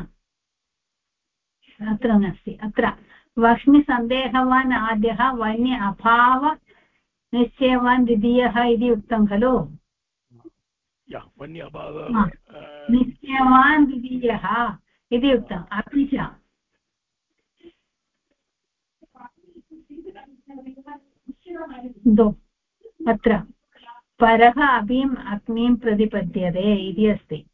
अत्र नास्ति। अत्र वह्निसन्देहवान् आद्यः वन्य अभाव निश्चयवान् द्वितीयः इति उक्तं खलु। निश्चयवान् द्वितीयः इति उक्तम्। अपि च अत्र परः अग्निं प्रतिपद्यते इति अस्ति।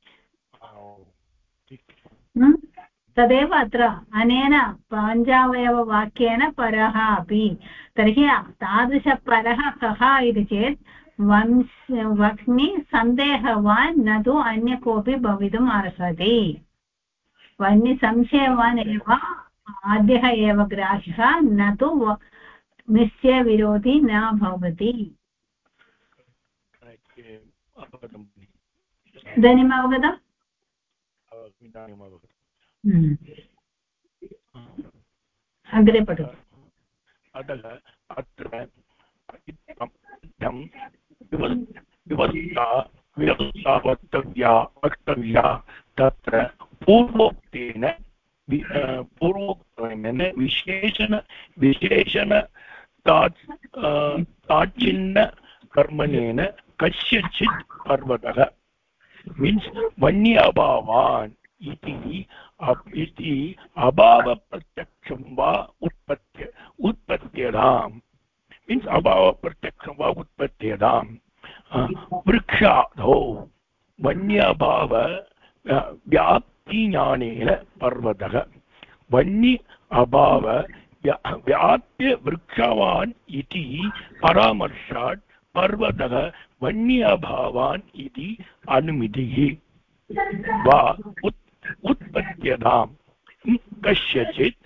तदेव अत्र अनेन पञ्चावयववाक्येन परः अपि। तर्हि तादृशपरः कः इति चेत् वह्नि सन्देहवान् न तु अन्य कोऽपि भवितुम् अर्हति। वह्निसंशयवान् एव आद्यः एव ग्राह्यः, न तु निश्चयविरोधी न भवति। इदानीम् अवगतम्? इदानीम् अवगतम्। अग्रे पठतु। अतः अत्र इत्थं व्यवस्था वक्तव्या तत्र पूर्वोक्तेन विशेषण ताच्छिन्न कर्मणेन कस्यचित् पर्वतः मीन्स् वन्य अभावान् इति अभावप्रत्यक्षं वा उत्पत्त्यताम् मीन्स् अभावप्रत्यक्षं वा उत्पत्त्यताम् वृक्षादौ वन्य अभाव व्याप्तिज्ञानेन पर्वतः वन्य अभाव व्याप्य वृक्षवान् इति परामर्शात् पर्वतः वन्य अभावान् इति अनुमितिः वा उत्पत्त्यताम् कस्यचित्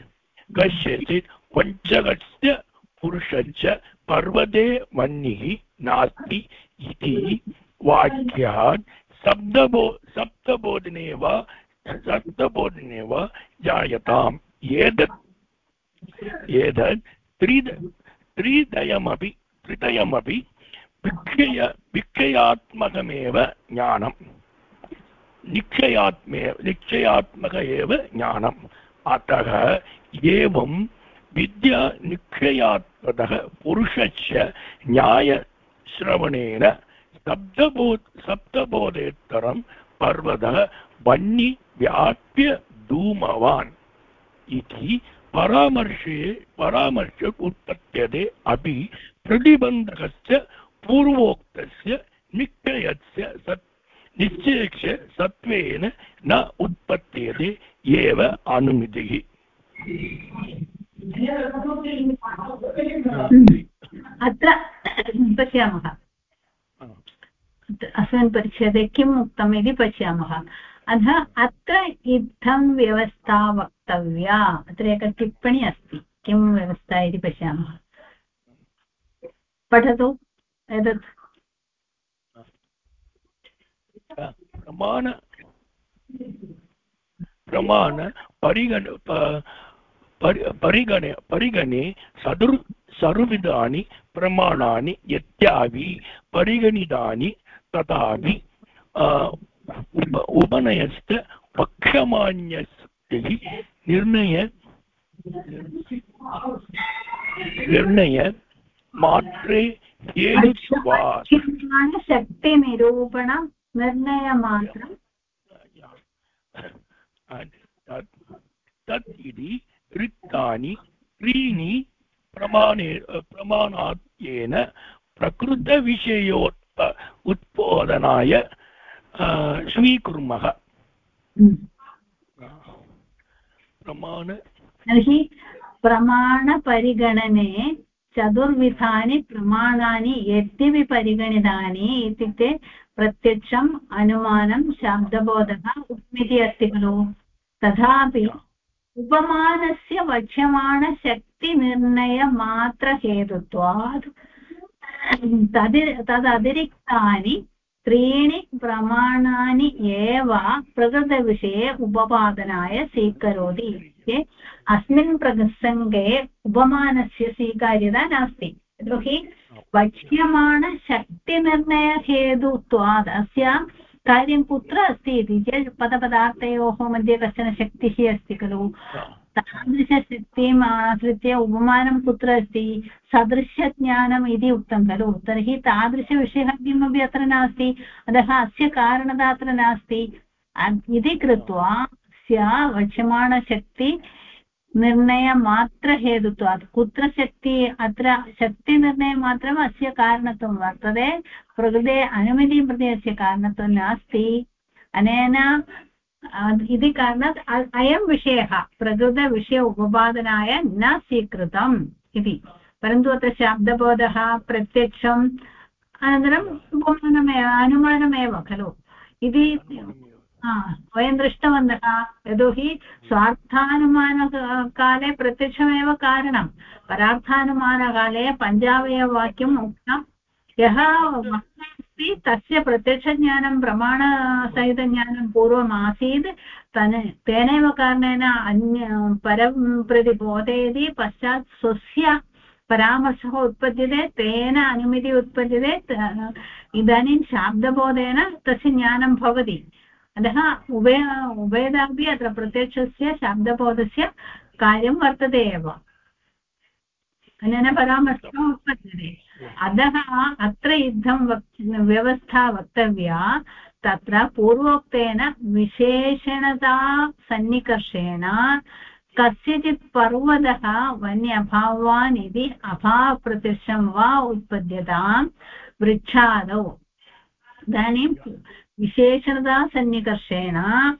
वञ्चकस्य पुरुषस्य पर्वते वह्निः नास्ति इति वाक्यात् सप्तबोधने वा जायताम् एतत् त्रितयमपि विक्षयात्मकमेव ज्ञानम् निक्षयात्मक एव ज्ञानम् अतः एवं विद्या निक्षयात्मकः पुरुषस्य न्यायश्रवणेन सप्तबोधेत्तरं पर्वतः वह्नि व्याप्य धूमवान् इति परामर्श उत्पत्त्यते अपि प्रतिबन्धकस्य पूर्वोक्तस्य निश्चयस्य सत्त्वेन न उत्पत्त्यते एव अनुमितिः। अत्र पश्यामः अस्मिन् परिच्छेदे किम् उक्तम् इति पश्यामः। अतः अत्र इत्थं व्यवस्था वक्तव्या अत्र एका टिप्पणी अस्ति किं व्यवस्था इति पश्यामः। पठतु एतत् प्रमाण परिगणे सर्वविधानि प्रमाणानि यत्यापि परिगणितानि तथापि उपनयस्य पक्षमान्यस्य निर्णय मात्रे हेतुत्वात् शक्तिनिरूपण निर्णयमात्रं तत् इति रिक्तानि त्रीणि प्रमाणात्येन उत्पादनाय स्वीकुर्मः। तर्हि प्रमाणपरिगणने चतुर्विधानि प्रमाणानि यद्यपि परिगणितानि इत्युक्ते प्रत्यक्षम् अनुमानं शाब्दबोधः उपमिति अस्ति खलु तथापि उपमानस्य वक्ष्यमाणशक्तिनिर्णयमात्रहेतुत्वात् तदतिरिक्तानि त्रीणि प्रमाणानि एव प्रकृतविषये उपपादनाय स्वीकरोति। अस्मिन् प्रसङ्गे उपमानस्य स्वीकार्यता नास्ति यतोहि वक्ष्यमाणशक्तिनिर्णयहेतुत्वात् अस्य कार्यं कुत्र अस्ति इति चेत् पदपदार्थयोः मध्ये कश्चन शक्तिः अस्ति खलु तादृशशक्तिम् आश्रित्य उपमानं कुत्र अस्ति सदृशज्ञानम् इति उक्तं खलु तर्हि तादृशविषयः किमपि अत्र नास्ति अतः अस्य कारणता अत्र नास्ति इति कृत्वा अस्य वक्ष्यमाणशक्ति निर्णयमात्रहेतुत्वात् कुत्र शक्ति अत्र शक्तिनिर्णयमात्रम् अस्य कारणत्वं वर्तते प्रकृते अनुमतिं प्रति अस्य कारणत्वं नास्ति अनेन इति कारणात् अयं विषयः प्रकृतविषय उपपादनाय न स्वीकृतम् इति परन्तु अत्र शाब्दबोधः प्रत्यक्षम् अनन्तरम् उपमानमेव अनुमानमेव खलु इति वयं दृष्टवन्तः यतोहि स्वार्थानुमानकाले प्रत्यक्षमेव कारणं परार्थानुमानकाले पञ्चावयववाक्यम् उक्तं यः अस्ति तस्य प्रत्यक्षज्ञानं प्रमाणसहितज्ञानं पूर्वम् आसीत् तेनैव कारणेन अन्य परं प्रति बोधयति पश्चात् स्वस्य परामर्शः उत्पद्यते तेन अनुमिति उत्पद्यते इदानीं शाब्दबोधेन तस्य ज्ञानं भवति अतः उभयदापि अत्र प्रत्यक्षस्य शाब्दबोधस्य कार्यं वर्तते एव अनेन परामर्शः उत्पद्यते अतः अत्र इत्थं व्यवस्था वक्तव्या तत्र पूर्वोक्तेन विशेषणता सन्निकर्षेण कस्यचित् पर्वतः वन्य अभावान् इति अभावप्रत्यक्षं वा उत्पद्यतां वृक्षादौ इदानीं विशेषणता सन्निकर्षेण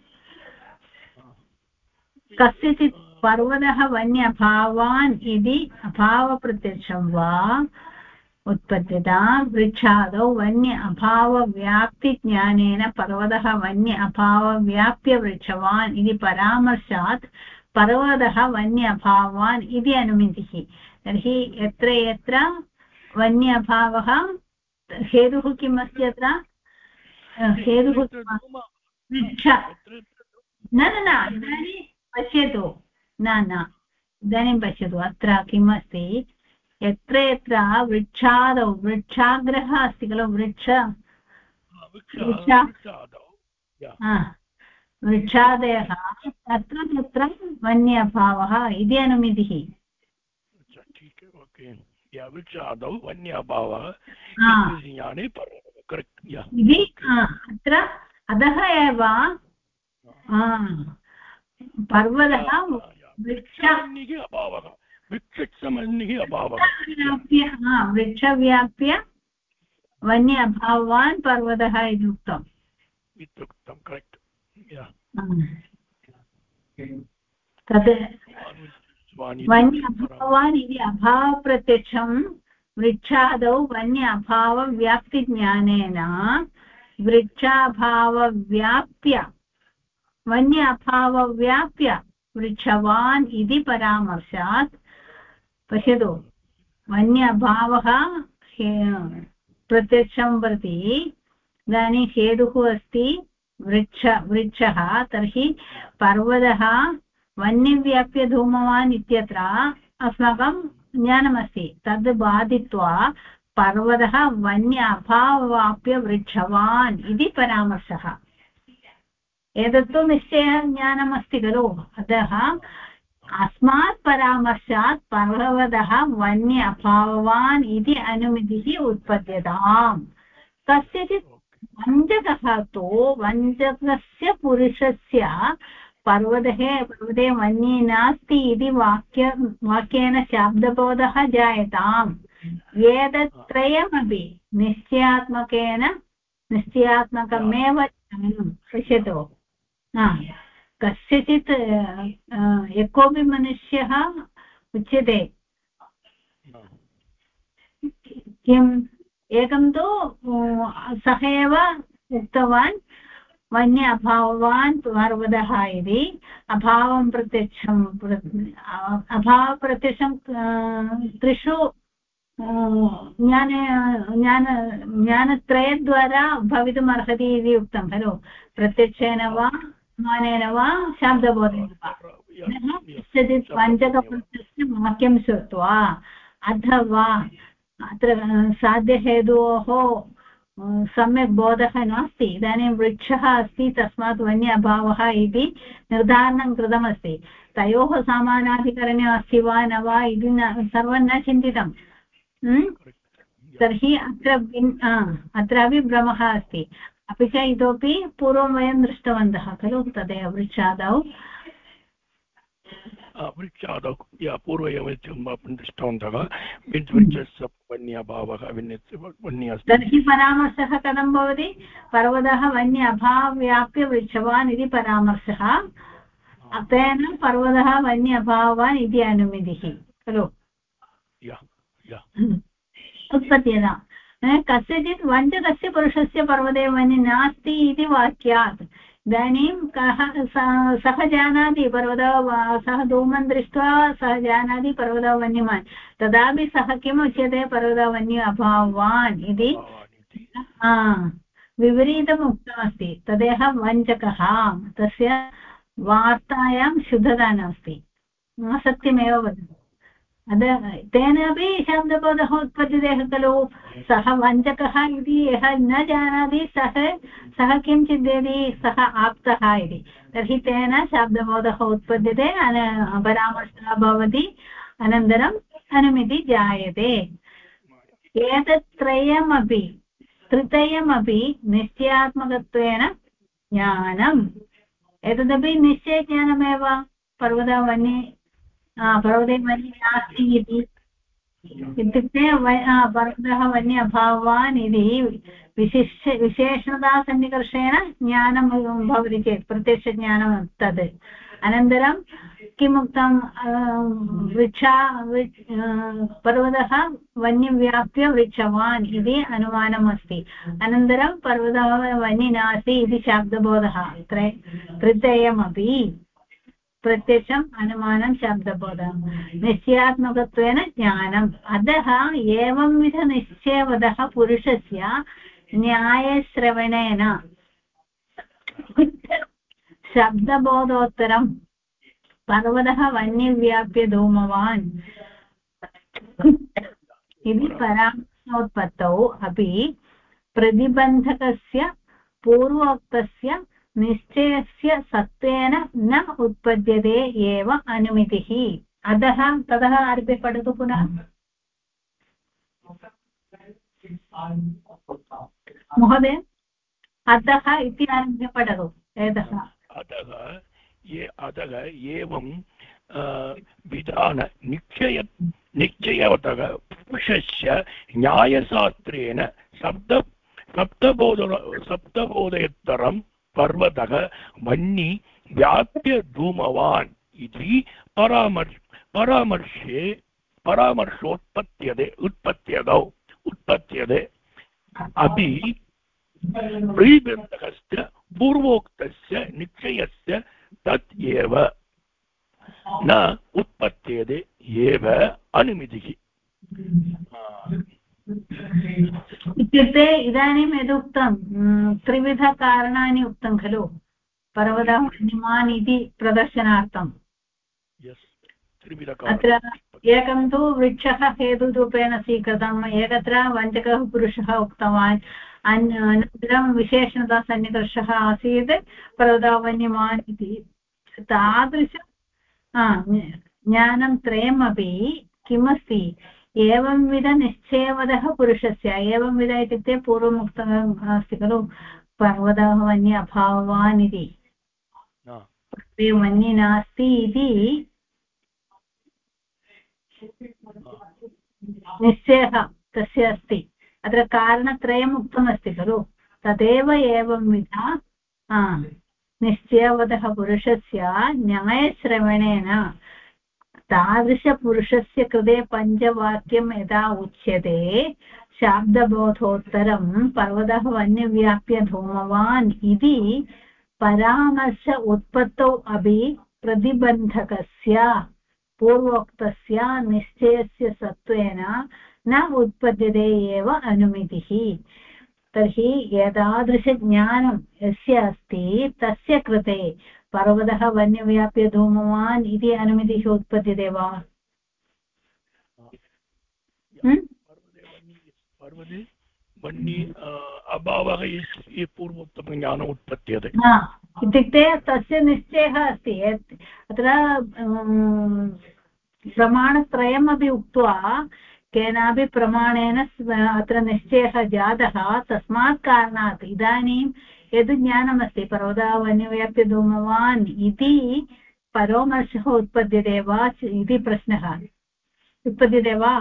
कस्यचित् पर्वतः वन्य अभावान् इति अभावप्रत्यक्षं वा उत्पद्यतां वृक्षादौ वन्य अभावव्याप्तिज्ञानेन पर्वतः वन्य अभावव्याप्यवृक्षवान् इति परामर्शात् पर्वतः वन्य अभावान् इति अनुमितिः तर्हि यत्र यत्र वन्य अभावः हेतुः किम् अस्ति अत्र हेतुः वृक्ष न इदानीं पश्यतु न इदानीं पश्यतु अत्र किम् अस्ति यत्र यत्र वृक्षादौ वृक्षाग्रः अस्ति खलु वृक्षादयः तत्र तत्र वन्य अभावः इति अनुमितिः वृक्षादौ वन्य अभावः इति अत्र अतः एव पर्वतः वृक्षव्याप्य वन्य अभावान् पर्वतः इति उक्तम् करेक्ट् तद् वन्य अभावान् इति अभावप्रत्यक्षं वृक्षादौ वन्य अभावव्याप्तिज्ञानेन वृक्षाभावव्याप्य वन्य अभावव्याप्य वृक्षवान् इति परामर्शात् पश्यतु वन्य अभावः प्रत्यक्षं प्रति इदानीं हेतुः अस्ति वृक्षः तर्हि पर्वतः वन्यव्याप्य धूमवान् इत्यत्र अस्माकं ज्ञानमस्ति तद् बाधित्वा पर्वतः वन्य अभाववाप्य वृक्षवान् इति परामर्शः एतत्तु निश्चयः ज्ञानमस्ति खलु अतः अस्मात् परामर्शात् पर्वतः वन्य अभाववान् इति अनुमितिः उत्पद्यताम् कस्यचित् वञ्चकः तु वञ्चकस्य पुरुषस्य पर्वते वन्ये नास्ति इति वाक्येन शाब्दबोधः जायताम् एतत्त्रयमपि निश्चयात्मकमेव ज्ञानं पश्यतु कस्यचित् यः कोऽपि मनुष्यः उच्यते किम् एकं तु सः एव उक्तवान् वन्य अभाववान् पर्वतः इति अभावप्रत्यक्षं त्रिषु ज्ञानत्रयद्वारा भवितुम् अर्हति इति उक्तं खलु प्रत्यक्षेन वा अनुमानेन वा शाब्दबोधेन वा कस्यचित् पञ्चकपुरुषस्य वाक्यं श्रुत्वा अथवा अत्र साध्यहेतोः सम्यक् बोधः नास्ति इदानीं वृक्षः अस्ति तस्मात् वन्य अभावः इति निर्धारणं कृतमस्ति तयोः समानाधिकरणे अस्ति वा न वा इति सर्वं न चिन्तितं तर्हि अत्रापि भ्रमः अस्ति अपि च इतोपि पूर्वं वयं दृष्टवन्तः खलु तदेव वृक्षादौ पूर्वमेव दृष्टवन्तः वन्यभावः तर्हि परामर्शः कथं भवति पर्वतः वन्य अभावव्याप्य वृक्षवान् इति परामर्शः तेन पर्वतः वन्य अभावान् इति अनुमितिः खलु उत्पद्यता कस्यचित् वञ्चकस्य पुरुषस्य पर्वते वन्य नास्ति इति वाक्यात् इदानीं सः जानाति सः धूमं दृष्ट्वा सः जानाति पर्वतः वन्यमान् तदापि सः किम् उच्यते पर्वतः वन्य अभावान् इति विपरीतम् उक्तमस्ति तदेव वञ्चकः तस्य वार्तायां शुद्धता नास्ति सत्यमेव वदति तेनापि शब्दबोधः उत्पद्यते खलु सः वञ्चकः इति यः न जानाति सः किं चिन्तयति सः आप्तः इति तर्हि तेन शब्दबोधः उत्पद्यते परामर्शः भवति अनन्तरम् अनुमितिः जायते एतत् त्रयमपि तृतीयमपि निश्चयात्मकत्वेन ज्ञानम् एतदपि निश्चयज्ञानमेव पर्वते वन्ये नास्ति इति इत्युक्ते पर्वतः वन्य अभावान् इति विशेषणतासन्निकर्षेण ज्ञानं भवति चेत् प्रत्यक्षज्ञानं तद् अनन्तरं किमुक्तं पर्वतः वन्यव्याप्य वृक्षवान् इति अनुमानमस्ति अनन्तरं पर्वतः वन्य नास्ति इति शाब्दबोधः तृतीयमपि प्रत्यक्षम् अनुमानं शब्दबोधः निश्चयात्मकत्वेन ज्ञानम् अतः एवंविधनिश्चयवदः पुरुषस्य न्यायश्रवणेन शब्दबोधोत्तरं पर्वतः वन्यव्याप्य धूमवान् इति परामर्शोत्पत्तौ अपि प्रतिबन्धकस्य पूर्वोक्तस्य निश्चयस्य सत्त्वेन न उत्पद्यते एव अनुमितिः अतः ततः आरभ्य पठतु पुनः महोदय अतः इति आरभ्य पठतु अतः एवं विधान निश्चयवतः पुरुषस्य न्यायशास्त्रेण सप्तबोधोत्तरं पर्वतः वह्नि व्याप्य धूमवान् इति उत्पत्त्यते अपि प्रतिबन्धकस्य पूर्वोक्तस्य निश्चयस्य तत् एव न उत्पत्त्यते एव अनुमितिः इत्युक्ते इदानीं यदुक्तं त्रिविधकारणानि उक्तं खलु पर्वतः वन्यमान् इति प्रदर्शनार्थम् अत्र एकं तु वृक्षः हेतुरूपेण स्वीकृतम् एकत्र वञ्चकः पुरुषः उक्तवान् अनन्तरं विशेषणता सन्निकर्षः आसीत् पर्वतः वन्यमान् इति तादृश ज्ञानं त्रयमपि किमस्ति एवंविधनिश्चयवदः पुरुषस्य एवंविध इत्युक्ते पूर्वमुक्तम् अस्ति खलु पर्वतः वन्य अभावान् इति वन्य नास्ति इति निश्चयः तस्य अस्ति अत्र कारणत्रयम् उक्तमस्ति खलु तदेव एवंविध निश्चयवदः पुरुषस्य न्यायश्रवणेन तादृशपुरुषस्य कृते पञ्चवाक्यं यदा उच्यते शाब्दबोधोत्तरं पर्वतः वन्यव्याप्य धूमवान् इति परामर्श उत्पत्तौ अपि प्रतिबन्धकस्य पूर्वोक्तस्य निश्चयस्य सत्त्वेन न उत्पद्यते एव अनुमितिः तर्हि एतादृशज्ञानं यस्य अस्ति तस्य कृते पर्वतः वन्यव्याप्य धूमवान् इति अनुमितिः उत्पद्यते वा पर्वते वन्य अभावः पूर्वोक्तं ज्ञानम् उत्पद्यते इत्युक्ते तस्य निश्चयः अस्ति अत्र प्रमाणत्रयमपि उक्त्वा केनापि प्रमाणेन अत्र निश्चयः जातः तस्मात् कारणात् इदानीं यद् ज्ञानमस्ति पर्वतः वन्यव्याप्य धूमवान् इति परामर्शः उत्पद्यते वा इति प्रश्नः उत्पद्यते वा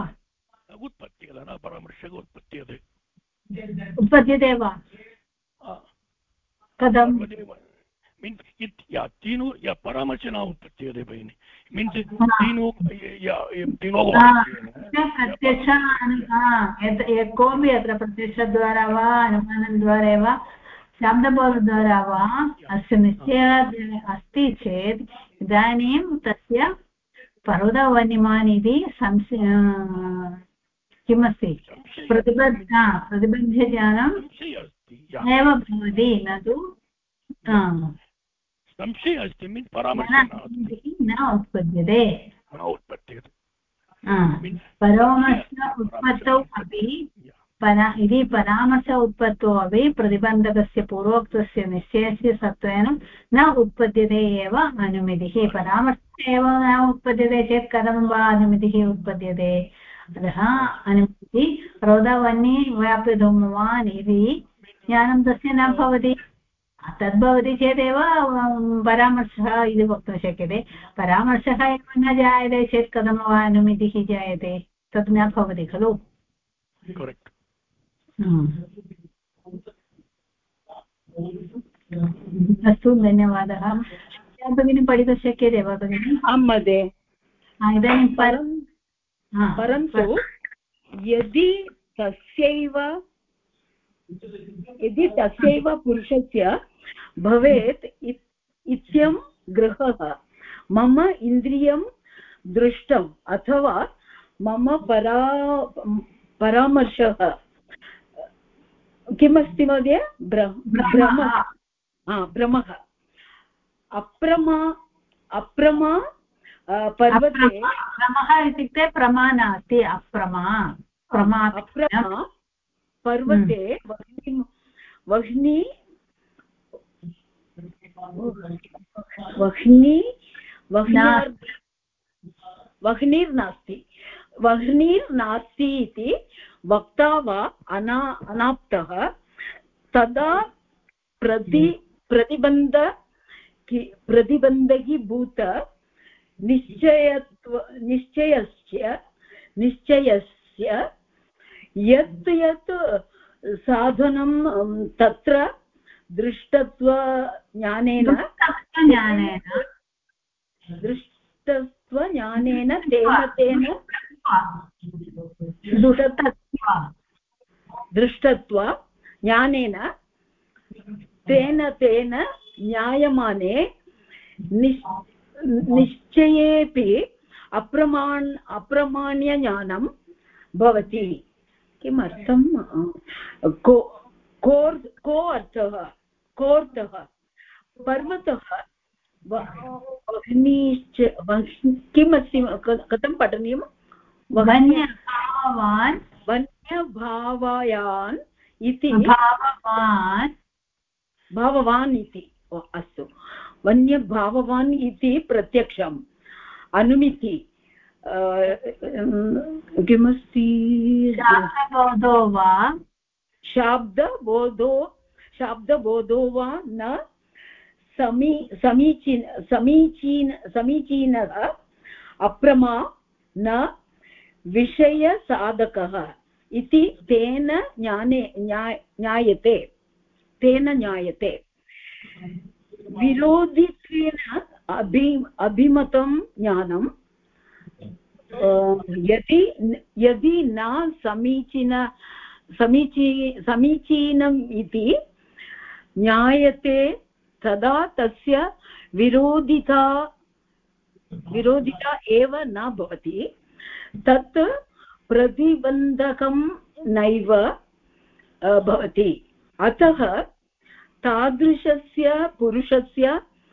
उत्पद्यते वा कथं परामर्श न उत्पद्यते भगिनि मीन्स् प्रत्यक्ष कोऽपि अत्र प्रत्यक्षद्वारा वा अनुमानद्वारा एव शब्दबोधद्वारा वा अस्य निश्चयः अस्ति चेत् इदानीं तस्य पर्वतवन्यमान् इति किमस्ति प्रतिबद्धज्ञानं एव भवति न तु संशय अस्ति मीन्स् परामर्शः न उत्पद्यते परामर्श उत्पत्तौ अपि इति परामर्श उत्पत्तौ अपि प्रतिबन्धकस्य पूर्वोक्तस्य निश्चयस्य सत्त्वेन न उत्पद्यते एव अनुमितिः परामर्शः एव न उत्पद्यते चेत् कथं वा अनुमितिः उत्पद्यते अतः अनुमितिः रोदवह्नि व्याप्यधूमवान् इति ज्ञानं तस्य न भवति तद्भवति चेदेव परामर्शः इति वक्तुं शक्यते परामर्शः एव न जायते चेत् कथं वा अनुमितिः जायते तत् न भवति खलु अस्तु धन्यवादः भगिनी पठितुं शक्यते वा भगिनि आं महोदय इदानीं परन्तु यदि तस्यैव पुरुषस्य भवेत् इत्यं गृहः मम इन्द्रियं दृष्टम् अथवा मम परामर्शः किमस्ति महोदय भ्रमः अप्रमा पर्वते भ्रमः इत्युक्ते प्रमा नास्ति अप्रमा पर्वते वह्निर्नास्ति इति वक्ता वा अनाप्तः तदा प्रतिबन्धकीभूत निश्चयस्य यत् साधनं तत्र दृष्टत्वज्ञानेन दृष्टत्वज्ञानेन तेन ज्ञायमाने निश्चयेऽपि अप्रमाण्यज्ञानं भवति किमर्थं कोऽर्थः पर्वतः किमस्ति कथं पठनीयं वन्यभावायान् इति भाववान् इति अस्तु वन्यभाववान् इति प्रत्यक्षम् अनुमिति किमस्ति शाब्दबोधो वा न समीचीनः अप्रमा न विषयसाधकः इति तेन ज्ञायते विरोधित्वेन अभिमतं ज्ञानं यदि न समीचीनम् इति ज्ञायते तदा तस्य विरोधिता एव न भवति तत् प्रतिबन्धकं नैव भवति अतः तादृशस्य पुरुषस्य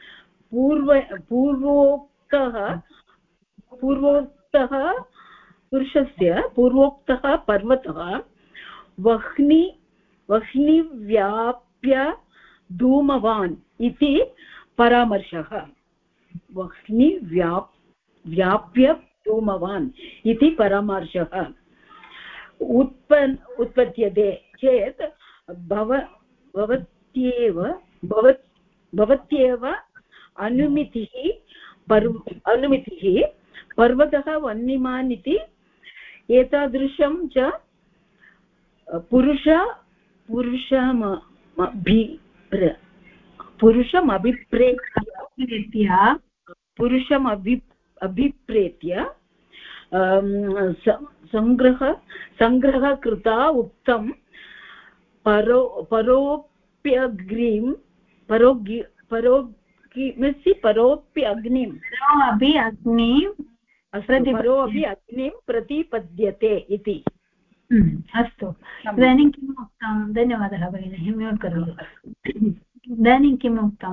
पूर्वोक्तः पर्वतः वह्निव्याप्य धूमवान् इति परामर्शः वह्निव्याप्य धूमवान् इति परामर्शः उत्पद्यते चेत् भवत्येव अनुमितिः पर्वतः वह्निमान् इति एतादृशं च पुरुषमभिप्रेत्य सङ्ग्रह कृता उक्तं परोऽपि अग्निं प्रतिपद्यते इति अस्तु इदानीं किम् उक्तं धन्यवादः भगिनी म्यूट् करोतु इदानीं किम् उक्तं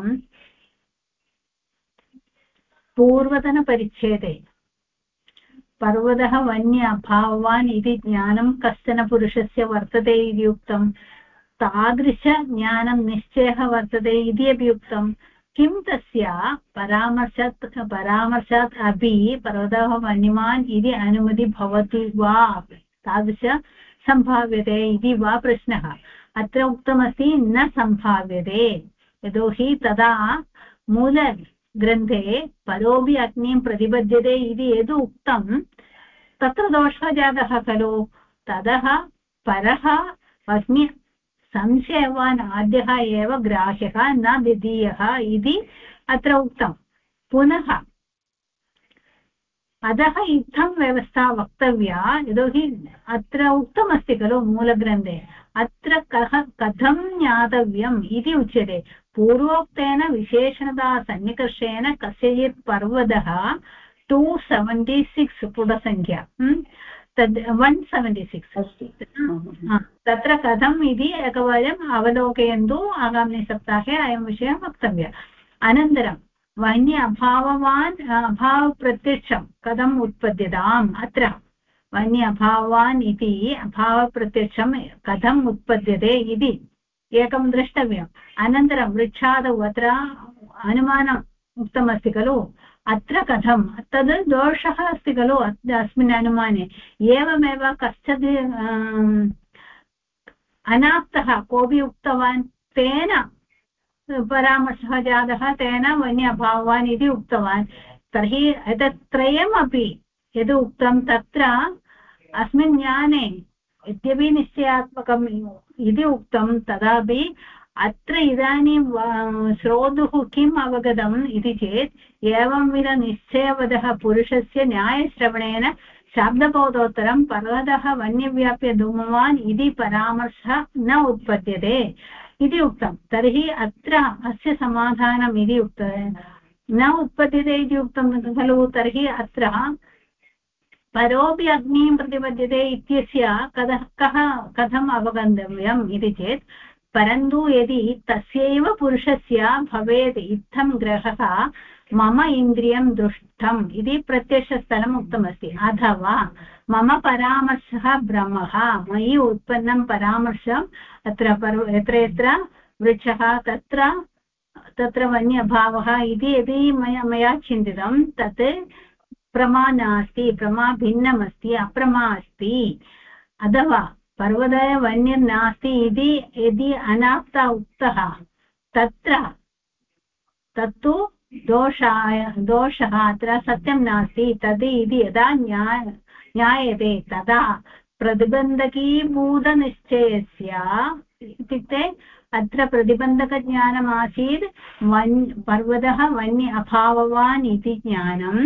पूर्वतनपरिच्छेदे पर्वतः वन्य अभाववान् इति ज्ञानं कश्चन पुरुषस्य वर्तते इति उक्तं तादृशज्ञानं निश्चयः वर्तते इति अपि उक्तं किं तस्य परामर्शात् अपि पर्वतः वन्यमान् इति अनुमति भवति वा तादृश सम्भाव्यते इति वा प्रश्नः अत्र उक्तमस्ति न सम्भाव्यते यतोहि तदा मूलग्रन्थे परोऽपि अग्निं प्रतिपद्यते इति यद् उक्तं तत्र दोषः जातः खलु ततः परः अग्नि संशयवान् आद्यः एव ग्राह्यः न द्वितीयः इति अत्र उक्तं पुनः अतः इत्थं व्यवस्था वक्तव्या यतोहि अत्र उक्तमस्ति खलु मूलग्रन्थे अत्र कथं ज्ञातव्यम् इति उच्यते पूर्वोक्तेन विशेषणता सन्निकर्षेण कस्यचित् पर्वतः 276 पुटसङ्ख्या तद् 176 अस्ति तत्र कथम् इति एकवारम् अवलोकयन्तु आगामिनि सप्ताहे अयं विषयः वक्तव्यः अनन्तरं वन्य अभावप्रत्यक्षं कथम् उत्पद्यताम् अत्र वन्य अभाववान् इति अभावप्रत्यक्षं कथम् उत्पद्यते इति एकं द्रष्टव्यम् अनन्तरं वृक्षादौ अत्र अनुमानम् उक्तमस्ति खलु अत्र कथं तद् दोषः अस्ति खलु अस्मिन् अनुमाने एवमेव कश्चित् अनाप्तः कोऽपि उक्तवान् तेन परामर्शः जातः तेन वन्य अभाववान् इति उक्तवान् तर्हि एतत् त्रयमपि यद् उक्तं तत्र अस्मिन् ज्ञाने यद्यपि निश्चयात्मकम् इति उक्तं तदापि अत्र इदानीं श्रोतुः किम् अवगतम् इति चेत् एवंविधनिश्चयवदः पुरुषस्य न्यायश्रवणेन शाब्दबोधोत्तरं पर्वतः वन्यव्याप्य धूमवान् इति परामर्शः न उत्पद्यते इति उक्तं तर्हि अत्र अस्य समाधानम् इति उक्तं न उत्पद्यते इति उक्तं खलु तर्हि अत्र परोऽपि अग्निं प्रतिपद्यते इत्यस्य कथम् अवगन्तव्यम् इति चेत् परन्तु यदि तस्यैव पुरुषस्य भवेत् इत्थं ग्रहः मम इन्द्रियं दृष्टम् इति प्रत्यक्षस्थलम् उक्तमस्ति अथवा मम परामर्शः भ्रमः मयि उत्पन्नं परामर्शम् अत्र यत्र यत्र वृक्षः तत्र वन्यभावः इति यदि मया चिन्तितं तत् प्रमा नास्ति प्रमा भिन्नमस्ति अप्रमा अस्ति अथवा पर्वतः वन्यर्नास्ति इति यदि अनाप्ता उक्तः तत्तु दोषः अत्र सत्यं नास्ति तद् इति यदा ज्ञायते तदा प्रतिबन्धकीभूतनिश्चयस्य इत्युक्ते अत्र प्रतिबन्धकज्ञानमासीत् पर्वतः वन्य अभाववान् इति ज्ञानं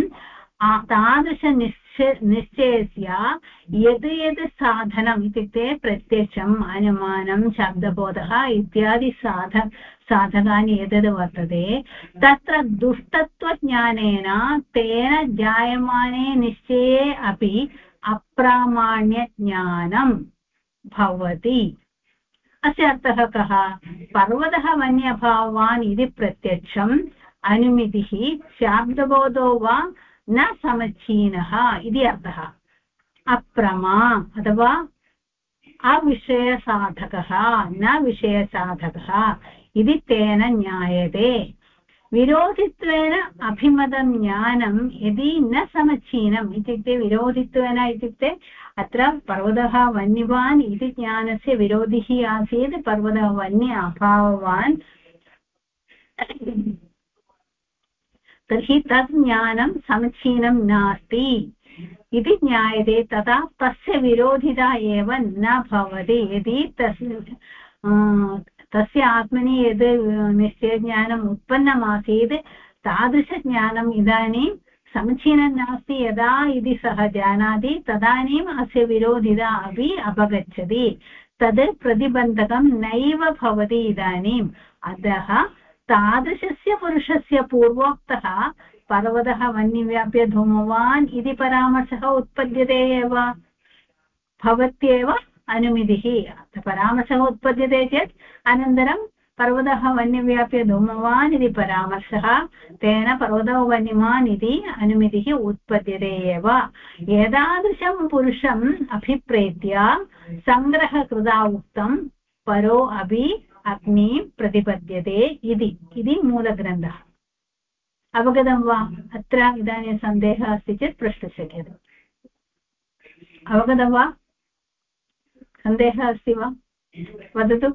तादृशनिश्चयस्य यद् साधनम् इत्युक्ते प्रत्यक्षम् अनुमानं शब्दबोधः इत्यादि साधकानि यद् वर्तते तत्र दुष्टत्वज्ञानेन तेन जायमाने निश्चये अपि अप्रामाण्यज्ञानं भवति अस्य अर्थः कः पर्वतः वन्यभावान् इति प्रत्यक्षम् अनुमितिः शाब्दबोधो वा न समीचीनः इति अर्थः अप्रमा अथवा अविषयसाधकः न विषयसाधकः इति तेन ज्ञायते विरोधित्वेन अभिमतं ज्ञानं यदि न समीचीनम् इत्युक्ते विरोधित्वेन इत्युक्ते अत्र पर्वतः वन्यवान् इति ज्ञानस्य विरोधिः आसीत् पर्वतः वन्य अभाववान् तर्हि तत् ज्ञानं समीचीनं नास्ति इति ज्ञायते तदा तस्य विरोधिता एव न भवति यदि तस्य आत्मनि यद् निश्चयज्ञानम् उत्पन्नमासीत् तादृशज्ञानम् इदानीं समीचीनं नास्ति यदा इति सः जानाति तदानीम् अस्य विरोधिता अपि अपगच्छति तद् प्रतिबन्धकं नैव भवति इदानीम् अतः तादृशस्य पुरुषस्य पूर्वोक्तः पर्वतः वन्यव्याप्य धूमवान् इति परामर्शः उत्पद्यते एव भवत्येव अनुमितिः परामर्शः उत्पद्यते चेत् अनन्तरं पर्वतः वन्यव्याप्य धूमवान् इति परामर्शः तेन पर्वतो वन्यमान् इति अनुमितिः उत्पद्यते एव एतादृशं पुरुषम् अभिप्रेत्य सङ्ग्रहकृता उक्तं परो अपि अग्निं प्रतिपद्यते इति मूलग्रन्थः अवगतं वा अत्र इदानीं सन्देहः अस्ति चेत् प्रष्टुं शक्यते अवगतं वा सन्देहः अस्ति वा वदतु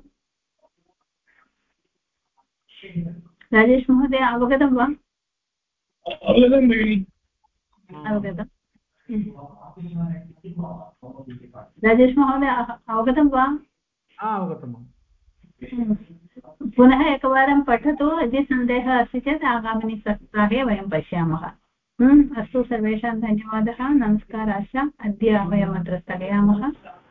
राजेश महोदय अवगतं वा अवगतं भगिनि अवगतं राजेश महोदय अवगतं वा अवगतं पुनः एकवारं पठतु यदि सन्देहः अस्ति चेत् आगामिनि सप्ताहे वयं पश्यामः अस्तु सर्वेषां धन्यवादः नमस्काराश्च अद्य वयम् अत्र स्थगयामः